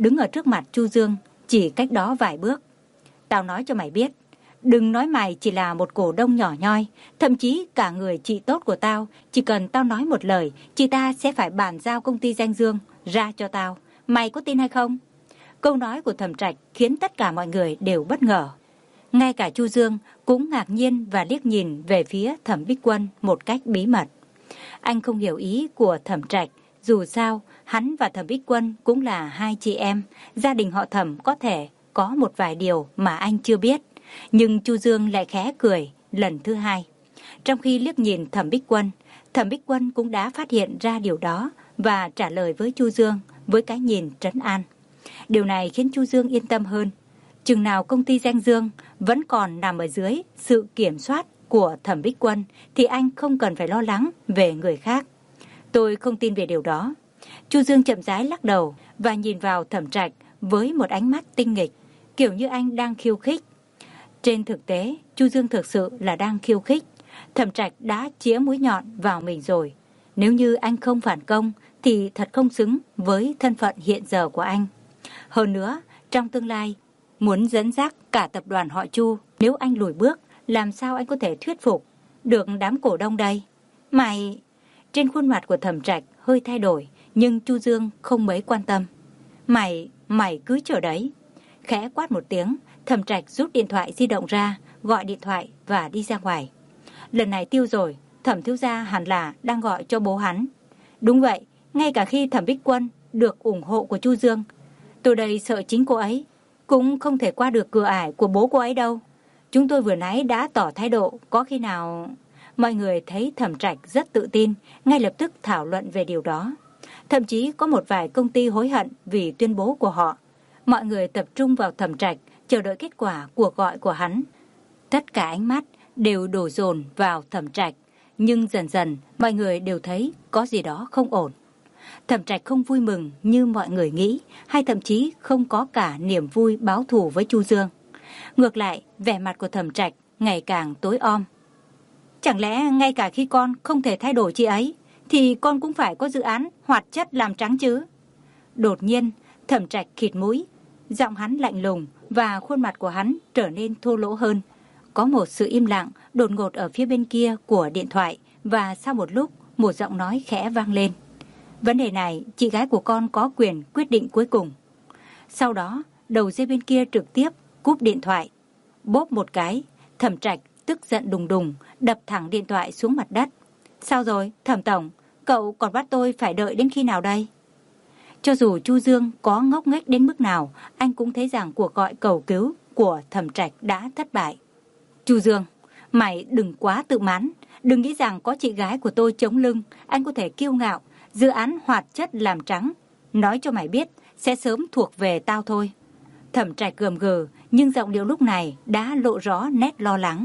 đứng ở trước mặt Chu Dương, chỉ cách đó vài bước. Tao nói cho mày biết, đừng nói mày chỉ là một cổ đông nhỏ nhoi, thậm chí cả người chị tốt của tao, chỉ cần tao nói một lời, chị ta sẽ phải bàn giao công ty Danh Dương ra cho tao. Mày có tin hay không? Câu nói của Thẩm Trạch khiến tất cả mọi người đều bất ngờ. Ngay cả Chu Dương cũng ngạc nhiên và liếc nhìn về phía Thẩm Bích Quân một cách bí mật. Anh không hiểu ý của Thẩm Trạch, dù sao hắn và Thẩm Bích Quân cũng là hai chị em, gia đình họ Thẩm có thể có một vài điều mà anh chưa biết. Nhưng Chu Dương lại khẽ cười lần thứ hai. Trong khi liếc nhìn Thẩm Bích Quân, Thẩm Bích Quân cũng đã phát hiện ra điều đó và trả lời với Chu Dương với cái nhìn trấn an. Điều này khiến Chu Dương yên tâm hơn. Chừng nào công ty Danh Dương vẫn còn nằm ở dưới sự kiểm soát của Thẩm Bích Quân thì anh không cần phải lo lắng về người khác. Tôi không tin về điều đó. Chu Dương chậm rãi lắc đầu và nhìn vào Thẩm Trạch với một ánh mắt tinh nghịch, kiểu như anh đang khiêu khích. Trên thực tế, Chu Dương thực sự là đang khiêu khích. Thẩm Trạch đã chĩa mũi nhọn vào mình rồi. Nếu như anh không phản công thì thật không xứng với thân phận hiện giờ của anh. Hơn nữa, trong tương lai, muốn dẫn dắt cả tập đoàn họ Chu, nếu anh lùi bước, làm sao anh có thể thuyết phục được đám cổ đông đây? Mày... Trên khuôn mặt của Thẩm Trạch hơi thay đổi, nhưng Chu Dương không mấy quan tâm. Mày, mày cứ chờ đấy. Khẽ quát một tiếng, Thẩm Trạch rút điện thoại di động ra, gọi điện thoại và đi ra ngoài. Lần này tiêu rồi, Thẩm thiếu gia hẳn là đang gọi cho bố hắn. Đúng vậy, ngay cả khi Thẩm Bích Quân được ủng hộ của Chu Dương, tôi đây sợ chính cô ấy cũng không thể qua được cửa ải của bố cô ấy đâu. Chúng tôi vừa nãy đã tỏ thái độ, có khi nào... Mọi người thấy Thẩm Trạch rất tự tin, ngay lập tức thảo luận về điều đó. Thậm chí có một vài công ty hối hận vì tuyên bố của họ. Mọi người tập trung vào Thẩm Trạch, chờ đợi kết quả cuộc gọi của hắn. Tất cả ánh mắt đều đổ dồn vào Thẩm Trạch, nhưng dần dần mọi người đều thấy có gì đó không ổn. Thẩm Trạch không vui mừng như mọi người nghĩ, hay thậm chí không có cả niềm vui báo thù với Chu Dương. Ngược lại, vẻ mặt của Thẩm Trạch ngày càng tối om. Chẳng lẽ ngay cả khi con không thể thay đổi chị ấy, thì con cũng phải có dự án hoạt chất làm trắng chứ? Đột nhiên, Thẩm Trạch khịt mũi, giọng hắn lạnh lùng và khuôn mặt của hắn trở nên thô lỗ hơn. Có một sự im lặng đột ngột ở phía bên kia của điện thoại và sau một lúc một giọng nói khẽ vang lên. Vấn đề này chị gái của con có quyền quyết định cuối cùng. Sau đó đầu dây bên kia trực tiếp cúp điện thoại. Bốp một cái, Thẩm Trạch tức giận đùng đùng đập thẳng điện thoại xuống mặt đất. Sao rồi, Thẩm tổng, cậu còn bắt tôi phải đợi đến khi nào đây? Cho dù Chu Dương có ngốc nghếch đến mức nào, anh cũng thấy rằng cuộc gọi cầu cứu của Thẩm Trạch đã thất bại. Chu Dương, mày đừng quá tự mãn, đừng nghĩ rằng có chị gái của tôi chống lưng, anh có thể kiêu ngạo. Dự án hoạt chất làm trắng, nói cho mày biết, sẽ sớm thuộc về tao thôi. Thẩm Trạch gầm gừ, nhưng giọng điệu lúc này đã lộ rõ nét lo lắng.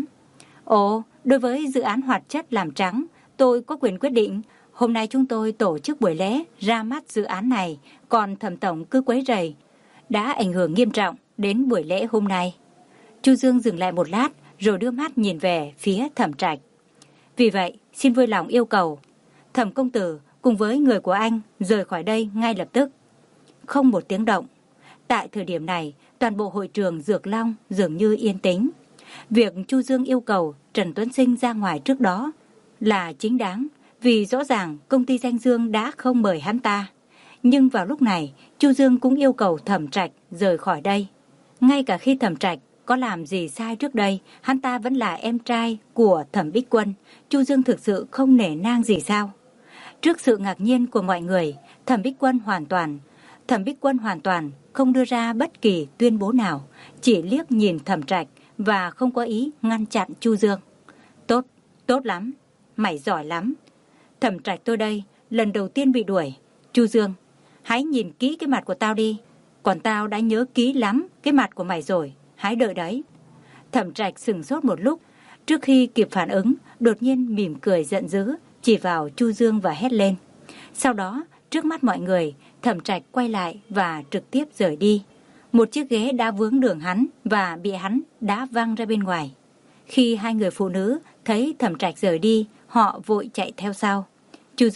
Ồ, đối với dự án hoạt chất làm trắng, tôi có quyền quyết định. Hôm nay chúng tôi tổ chức buổi lễ ra mắt dự án này, còn Thẩm tổng cứ quấy rầy, đã ảnh hưởng nghiêm trọng đến buổi lễ hôm nay. Chu Dương dừng lại một lát, rồi đưa mắt nhìn về phía Thẩm Trạch. Vì vậy, xin vui lòng yêu cầu Thẩm công tử cùng với người của anh rời khỏi đây ngay lập tức. Không một tiếng động. Tại thời điểm này, toàn bộ hội trường Dược Long dường như yên tĩnh. Việc Chu Dương yêu cầu Trần Tuấn Sinh ra ngoài trước đó là chính đáng, vì rõ ràng công ty Danh Dương đã không mời hắn ta. Nhưng vào lúc này, Chu Dương cũng yêu cầu Thẩm Trạch rời khỏi đây. Ngay cả khi Thẩm Trạch có làm gì sai trước đây, hắn ta vẫn là em trai của Thẩm Bích Quân. Chu Dương thực sự không nể nang gì sao? Trước sự ngạc nhiên của mọi người, Thẩm Bích Quân hoàn toàn, Thẩm Bích Quân hoàn toàn không đưa ra bất kỳ tuyên bố nào, chỉ liếc nhìn Thẩm Trạch và không có ý ngăn chặn Chu Dương. Tốt, tốt lắm, mày giỏi lắm. Thẩm Trạch tôi đây, lần đầu tiên bị đuổi. Chu Dương, hãy nhìn kỹ cái mặt của tao đi, còn tao đã nhớ kỹ lắm cái mặt của mày rồi, hãy đợi đấy. Thẩm Trạch sững sốt một lúc, trước khi kịp phản ứng, đột nhiên mỉm cười giận dữ, chỉ vào Chu Dương và hét lên. Sau đó, trước mắt mọi người, Thẩm Trạch quay lại và trực tiếp rời đi. Một chiếc ghế đã vướng đường hắn và bị hắn đá văng ra bên ngoài. Khi hai người phụ nữ thấy Thẩm Trạch rời đi, họ vội chạy theo sau. Chu Dương,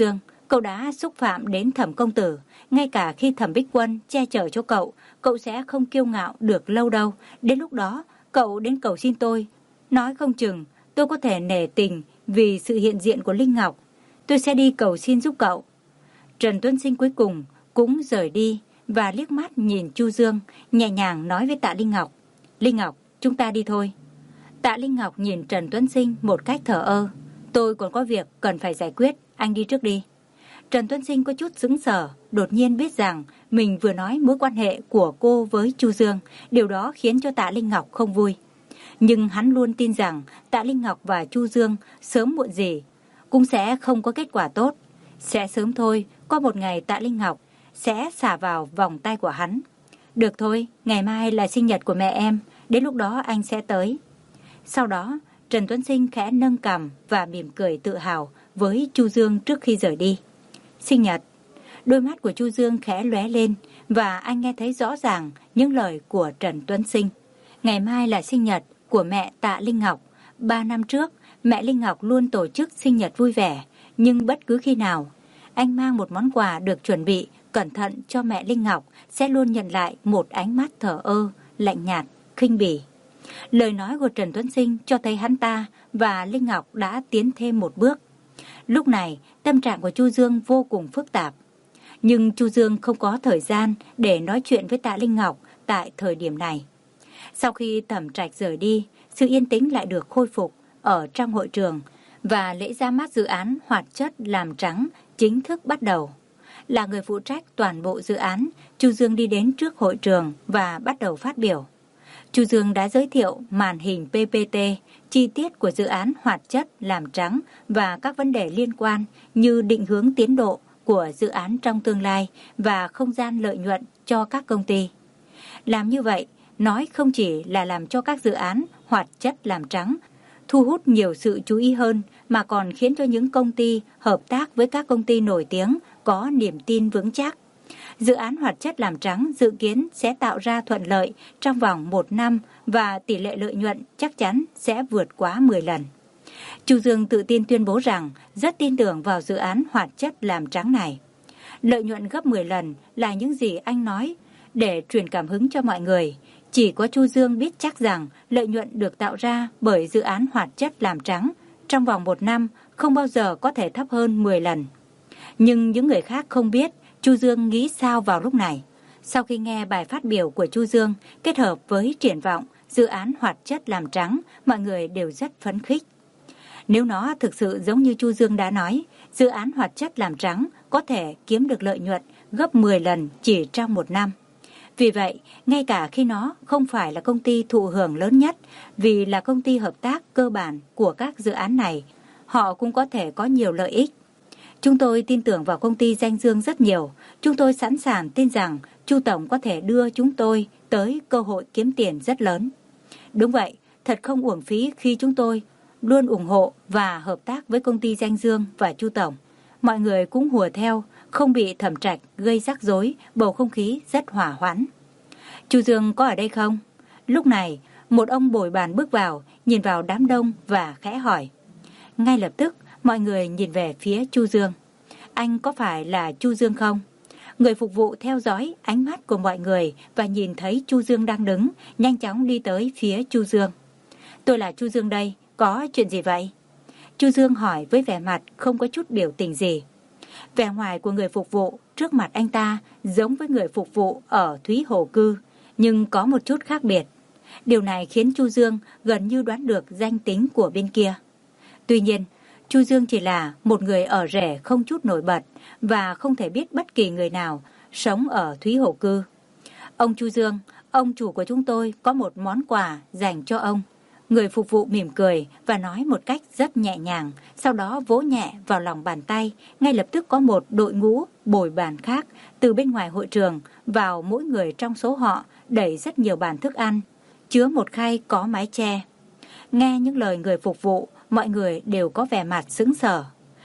Cậu đã xúc phạm đến Thẩm công tử, ngay cả khi Thẩm Bích Quân che chở cho cậu, cậu sẽ không kiêu ngạo được lâu đâu. Đến lúc đó, cậu đến cầu xin tôi. Nói không chừng, tôi có thể nể tình vì sự hiện diện của Linh Ngọc. Tôi sẽ đi cầu xin giúp cậu. Trần Tuấn Sinh cuối cùng cũng rời đi và liếc mắt nhìn Chu Dương, nhẹ nhàng nói với Tạ Linh Ngọc. Linh Ngọc, chúng ta đi thôi. Tạ Linh Ngọc nhìn Trần Tuấn Sinh một cách thờ ơ. Tôi còn có việc cần phải giải quyết, anh đi trước đi. Trần Tuấn Sinh có chút sững sờ, đột nhiên biết rằng mình vừa nói mối quan hệ của cô với Chu Dương, điều đó khiến cho Tạ Linh Ngọc không vui. Nhưng hắn luôn tin rằng Tạ Linh Ngọc và Chu Dương sớm muộn gì cũng sẽ không có kết quả tốt. Sẽ sớm thôi, có một ngày Tạ Linh Ngọc sẽ xả vào vòng tay của hắn. Được thôi, ngày mai là sinh nhật của mẹ em, đến lúc đó anh sẽ tới. Sau đó, Trần Tuấn Sinh khẽ nâng cằm và mỉm cười tự hào với Chu Dương trước khi rời đi. Sinh nhật. Đôi mắt của Chu Dương khẽ lóe lên và anh nghe thấy rõ ràng những lời của Trần Tuấn Sinh. Ngày mai là sinh nhật của mẹ Tạ Linh Ngọc. Ba năm trước, mẹ Linh Ngọc luôn tổ chức sinh nhật vui vẻ, nhưng bất cứ khi nào anh mang một món quà được chuẩn bị cẩn thận cho mẹ Linh Ngọc sẽ luôn nhận lại một ánh mắt thờ ơ, lạnh nhạt, khinh bỉ. Lời nói của Trần Tuấn Sinh cho thấy hắn ta và Linh Ngọc đã tiến thêm một bước. Lúc này, tâm trạng của Chu Dương vô cùng phức tạp. Nhưng Chu Dương không có thời gian để nói chuyện với Tạ Linh Ngọc tại thời điểm này. Sau khi Thẩm Trạch rời đi, sự yên tĩnh lại được khôi phục ở trong hội trường và lễ ra mắt dự án hoạt chất làm trắng chính thức bắt đầu. Là người phụ trách toàn bộ dự án, Chu Dương đi đến trước hội trường và bắt đầu phát biểu. Chu Dương đã giới thiệu màn hình pê pê tê, chi tiết của dự án hoạt chất làm trắng và các vấn đề liên quan như định hướng tiến độ của dự án trong tương lai và không gian lợi nhuận cho các công ty. Làm như vậy, nói không chỉ là làm cho các dự án hoạt chất làm trắng thu hút nhiều sự chú ý hơn, mà còn khiến cho những công ty hợp tác với các công ty nổi tiếng có niềm tin vững chắc. Dự án hoạt chất làm trắng dự kiến sẽ tạo ra thuận lợi trong vòng một năm và tỷ lệ lợi nhuận chắc chắn sẽ vượt quá mười lần. Chu Dương tự tin tuyên bố rằng rất tin tưởng vào dự án hoạt chất làm trắng này. Lợi nhuận gấp mười lần là những gì anh nói để truyền cảm hứng cho mọi người. Chỉ có Chu Dương biết chắc rằng lợi nhuận được tạo ra bởi dự án hoạt chất làm trắng trong vòng một năm không bao giờ có thể thấp hơn mười lần. Nhưng những người khác không biết Chu Dương nghĩ sao vào lúc này. Sau khi nghe bài phát biểu của Chu Dương kết hợp với triển vọng dự án hoạt chất làm trắng, mọi người đều rất phấn khích. Nếu nó thực sự giống như Chu Dương đã nói, dự án hoạt chất làm trắng có thể kiếm được lợi nhuận gấp mười lần chỉ trong một năm. Vì vậy, ngay cả khi nó không phải là công ty thụ hưởng lớn nhất, vì là công ty hợp tác cơ bản của các dự án này, họ cũng có thể có nhiều lợi ích. Chúng tôi tin tưởng vào công ty Danh Dương rất nhiều. Chúng tôi sẵn sàng tin rằng Chu Tổng có thể đưa chúng tôi tới cơ hội kiếm tiền rất lớn. Đúng vậy, thật không uổng phí khi chúng tôi luôn ủng hộ và hợp tác với công ty Danh Dương và Chu Tổng. Mọi người cũng hùa theo, không bị Thẩm Trạch gây rắc rối, bầu không khí rất hòa hoãn. Chu Dương có ở đây không? Lúc này, một ông bồi bàn bước vào, nhìn vào đám đông và khẽ hỏi. Ngay lập tức, mọi người nhìn về phía Chu Dương. Anh có phải là Chu Dương không? Người phục vụ theo dõi ánh mắt của mọi người và nhìn thấy Chu Dương đang đứng, nhanh chóng đi tới phía Chu Dương. Tôi là Chu Dương đây, có chuyện gì vậy? Chu Dương hỏi với vẻ mặt không có chút biểu tình gì. Vẻ ngoài của người phục vụ trước mặt anh ta giống với người phục vụ ở Thúy Hồ Cư, nhưng có một chút khác biệt. Điều này khiến Chu Dương gần như đoán được danh tính của bên kia. Tuy nhiên, Chu Dương chỉ là một người ở rể không chút nổi bật và không thể biết bất kỳ người nào sống ở Thúy Hồ Cư. Ông Chu Dương, ông chủ của chúng tôi có một món quà dành cho ông. Người phục vụ mỉm cười và nói một cách rất nhẹ nhàng, sau đó vỗ nhẹ vào lòng bàn tay. Ngay lập tức có một đội ngũ bồi bàn khác từ bên ngoài hội trường vào mỗi người trong số họ đẩy rất nhiều bàn thức ăn, chứa một khay có mái che. Nghe những lời người phục vụ, mọi người đều có vẻ mặt sững sờ.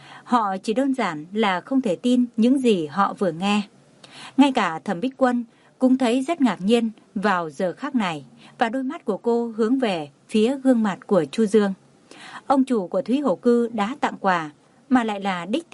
Họ chỉ đơn giản là không thể tin những gì họ vừa nghe. Ngay cả Thẩm Bích Quân cũng thấy rất ngạc nhiên vào giờ khắc này và đôi mắt của cô hướng về phía gương mặt của Chu Dương. Ông chủ của Thúy Hồ Cư đã tặng quà mà lại là đích thị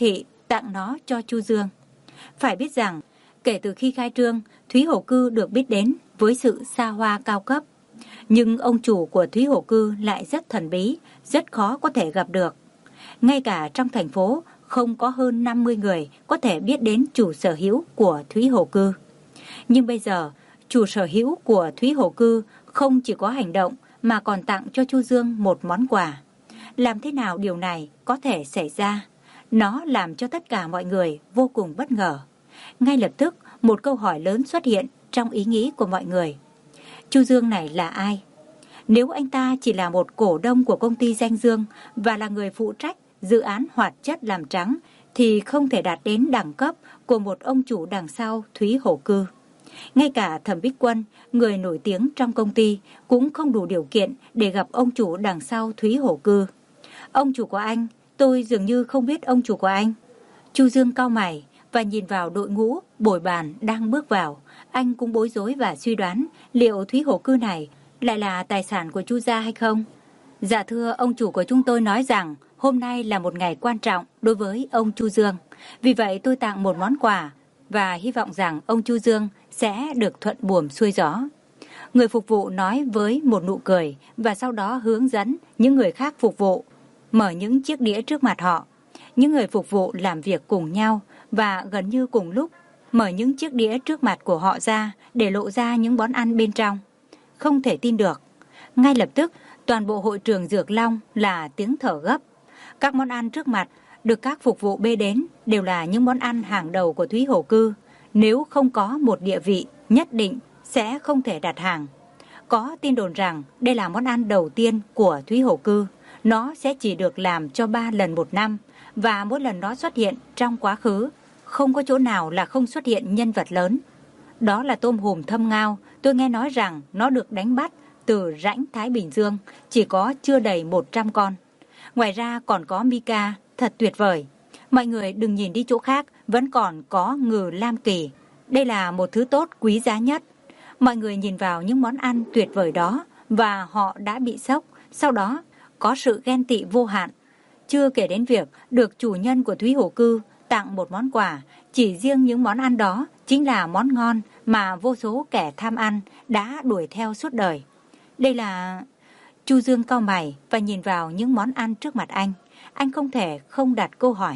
tặng nó cho Chu Dương. Phải biết rằng, kể từ khi khai trương, Thúy Hổ Cư được biết đến với sự xa hoa cao cấp. Nhưng ông chủ của Thúy Hổ Cư lại rất thần bí, rất khó có thể gặp được. Ngay cả trong thành phố, không có hơn năm mươi người có thể biết đến chủ sở hữu của Thúy Hổ Cư. Nhưng bây giờ, chủ sở hữu của Thúy Hổ Cư không chỉ có hành động mà còn tặng cho Chu Dương một món quà. Làm thế nào điều này có thể xảy ra? Nó làm cho tất cả mọi người vô cùng bất ngờ. Ngay lập tức, một câu hỏi lớn xuất hiện trong ý nghĩ của mọi người. Chu Dương này là ai? Nếu anh ta chỉ là một cổ đông của công ty Danh Dương và là người phụ trách dự án hoạt chất làm trắng thì không thể đạt đến đẳng cấp của một ông chủ đằng sau Thúy Hổ Cư. Ngay cả Thẩm Bích Quân, người nổi tiếng trong công ty, cũng không đủ điều kiện để gặp ông chủ đằng sau Thúy Hổ Cư. Ông chủ của anh, tôi dường như không biết ông chủ của anh. Chu Dương cau mày và nhìn vào đội ngũ bồi bàn đang bước vào. Anh cũng bối rối và suy đoán liệu Thúy Hổ Cư này lại là tài sản của Chu gia hay không. Dạ thưa, ông chủ của chúng tôi nói rằng hôm nay là một ngày quan trọng đối với ông Chu Dương. Vì vậy tôi tặng một món quà và hy vọng rằng ông Chu Dương sẽ được thuận buồm xuôi gió. Người phục vụ nói với một nụ cười và sau đó hướng dẫn những người khác phục vụ mở những chiếc đĩa trước mặt họ. Những người phục vụ làm việc cùng nhau và gần như cùng lúc mở những chiếc đĩa trước mặt của họ ra để lộ ra những món ăn bên trong. Không thể tin được. Ngay lập tức, toàn bộ hội trường Dược Long là tiếng thở gấp. Các món ăn trước mặt được các phục vụ bê đến đều là những món ăn hàng đầu của Thúy Hổ Cư. Nếu không có một địa vị nhất định sẽ không thể đặt hàng. Có tin đồn rằng đây là món ăn đầu tiên của Thúy Hổ Cư. Nó sẽ chỉ được làm cho ba lần một năm và mỗi lần nó xuất hiện trong quá khứ, không có chỗ nào là không xuất hiện nhân vật lớn. Đó là tôm hùm thâm ngao. Tôi nghe nói rằng nó được đánh bắt từ rãnh Thái Bình Dương, chỉ có chưa đầy một trăm con. Ngoài ra còn có mica, thật tuyệt vời. Mọi người đừng nhìn đi chỗ khác, vẫn còn có ngừ lam kỳ. Đây là một thứ tốt quý giá nhất. Mọi người nhìn vào những món ăn tuyệt vời đó và họ đã bị sốc. Sau đó có sự ghen tị vô hạn. Chưa kể đến việc được chủ nhân của Thúy Hổ Cư tặng một món quà. Chỉ riêng những món ăn đó chính là món ngon mà vô số kẻ tham ăn đã đuổi theo suốt đời. Đây là... Chu Dương cau mày và nhìn vào những món ăn trước mặt anh. Anh không thể không đặt câu hỏi.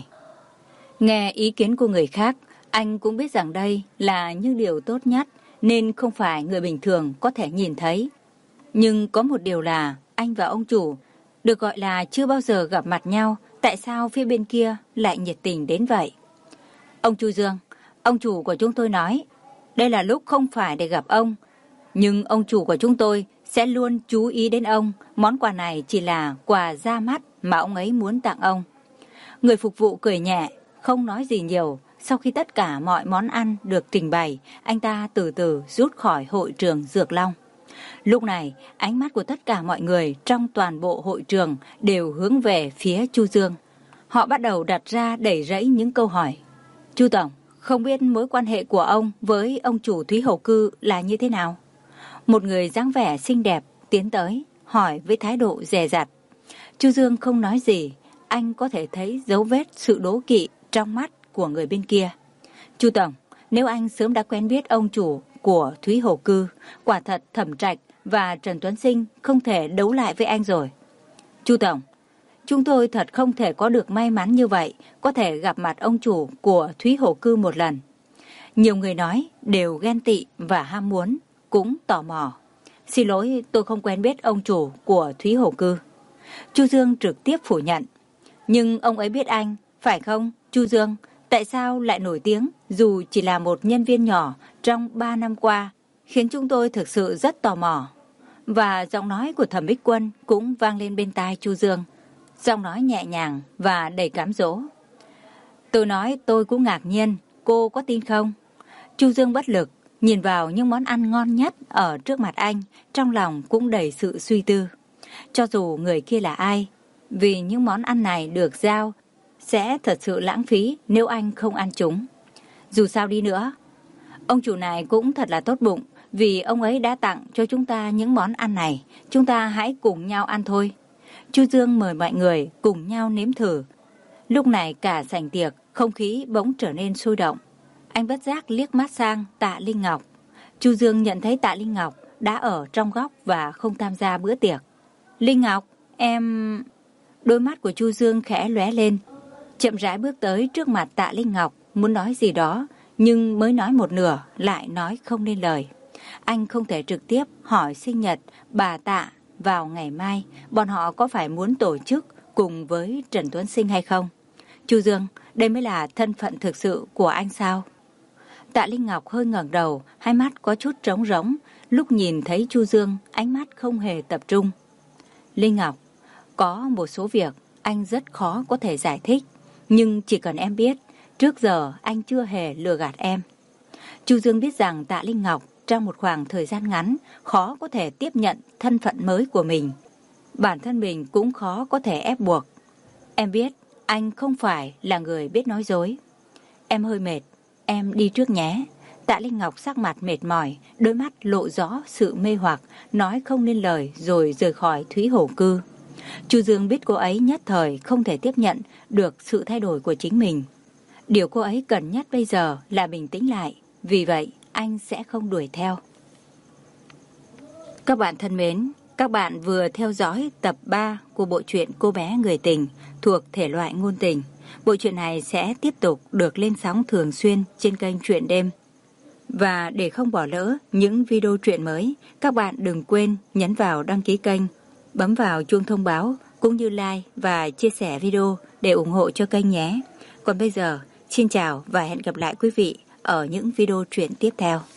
Nghe ý kiến của người khác, anh cũng biết rằng đây là những điều tốt nhất nên không phải người bình thường có thể nhìn thấy. Nhưng có một điều là anh và ông chủ được gọi là chưa bao giờ gặp mặt nhau. Tại sao phía bên kia lại nhiệt tình đến vậy? Ông Chu Dương, ông chủ của chúng tôi nói đây là lúc không phải để gặp ông. Nhưng ông chủ của chúng tôi sẽ luôn chú ý đến ông. Món quà này chỉ là quà ra mắt mà ông ấy muốn tặng ông. Người phục vụ cười nhẹ, không nói gì nhiều. Sau khi tất cả mọi món ăn được trình bày, anh ta từ từ rút khỏi hội trường Dược Long. Lúc này, ánh mắt của tất cả mọi người trong toàn bộ hội trường đều hướng về phía Chu Dương. Họ bắt đầu đặt ra đẩy rẫy những câu hỏi. Chu Tổng, không biết mối quan hệ của ông với ông chủ Thúy Hổ Cư là như thế nào? Một người dáng vẻ xinh đẹp tiến tới, hỏi với thái độ dè dặt. Chu Dương không nói gì, anh có thể thấy dấu vết sự đố kỵ trong mắt của người bên kia. Chu Tổng, nếu anh sớm đã quen biết ông chủ của Thúy Hổ Cư, quả thật Thẩm Trạch và Trần Tuấn Sinh không thể đấu lại với anh rồi. Chu Tổng, chúng tôi thật không thể có được may mắn như vậy, có thể gặp mặt ông chủ của Thúy Hổ Cư một lần. Nhiều người nói đều ghen tị và ham muốn, cũng tò mò. Xin lỗi, tôi không quen biết ông chủ của Thúy Hổ Cư. Chu Dương trực tiếp phủ nhận. Nhưng ông ấy biết anh, phải không, Chu Dương? Tại sao lại nổi tiếng dù chỉ là một nhân viên nhỏ trong ba năm qua, khiến chúng tôi thực sự rất tò mò. Và giọng nói của Thẩm Bích Quân cũng vang lên bên tai Chu Dương. Giọng nói nhẹ nhàng và đầy cám dỗ. Tôi nói tôi cũng ngạc nhiên, cô có tin không? Chu Dương bất lực, nhìn vào những món ăn ngon nhất ở trước mặt anh, trong lòng cũng đầy sự suy tư. Cho dù người kia là ai, vì những món ăn này được giao, sẽ thật sự lãng phí nếu anh không ăn chúng. Dù sao đi nữa, ông chủ này cũng thật là tốt bụng, vì ông ấy đã tặng cho chúng ta những món ăn này. Chúng ta hãy cùng nhau ăn thôi. Chu Dương mời mọi người cùng nhau nếm thử. Lúc này cả sảnh tiệc Không khí bỗng trở nên sôi động. Anh bất giác liếc mắt sang Tạ Linh Ngọc. Chu Dương nhận thấy Tạ Linh Ngọc đã ở trong góc và không tham gia bữa tiệc. Linh Ngọc, em... Đôi mắt của Chu Dương khẽ lóe lên, chậm rãi bước tới trước mặt Tạ Linh Ngọc, muốn nói gì đó, nhưng mới nói một nửa lại nói không nên lời. Anh không thể trực tiếp hỏi sinh nhật bà Tạ vào ngày mai, bọn họ có phải muốn tổ chức cùng với Trần Tuấn Sinh hay không? Chu Dương, đây mới là thân phận thực sự của anh sao? Tạ Linh Ngọc hơi ngẩng đầu, hai mắt có chút trống rỗng. Lúc nhìn thấy Chu Dương, ánh mắt không hề tập trung. Linh Ngọc, có một số việc anh rất khó có thể giải thích, nhưng chỉ cần em biết, trước giờ anh chưa hề lừa gạt em. Chu Dương biết rằng Tạ Linh Ngọc trong một khoảng thời gian ngắn khó có thể tiếp nhận thân phận mới của mình. Bản thân mình cũng khó có thể ép buộc. Em biết anh không phải là người biết nói dối. Em hơi mệt, em đi trước nhé. Tạ Linh Ngọc sắc mặt mệt mỏi, đôi mắt lộ rõ sự mê hoặc, nói không nên lời rồi rời khỏi Thúy Hổ Cư. Chu Dương biết cô ấy nhất thời không thể tiếp nhận được sự thay đổi của chính mình. Điều cô ấy cần nhất bây giờ là bình tĩnh lại, vì vậy anh sẽ không đuổi theo. Các bạn thân mến, các bạn vừa theo dõi tập ba của bộ truyện Cô bé người tình thuộc thể loại ngôn tình. Bộ truyện này sẽ tiếp tục được lên sóng thường xuyên trên kênh Truyện Đêm. Và để không bỏ lỡ những video truyện mới, các bạn đừng quên nhấn vào đăng ký kênh, bấm vào chuông thông báo cũng như like và chia sẻ video để ủng hộ cho kênh nhé. Còn bây giờ, xin chào và hẹn gặp lại quý vị ở những video truyện tiếp theo.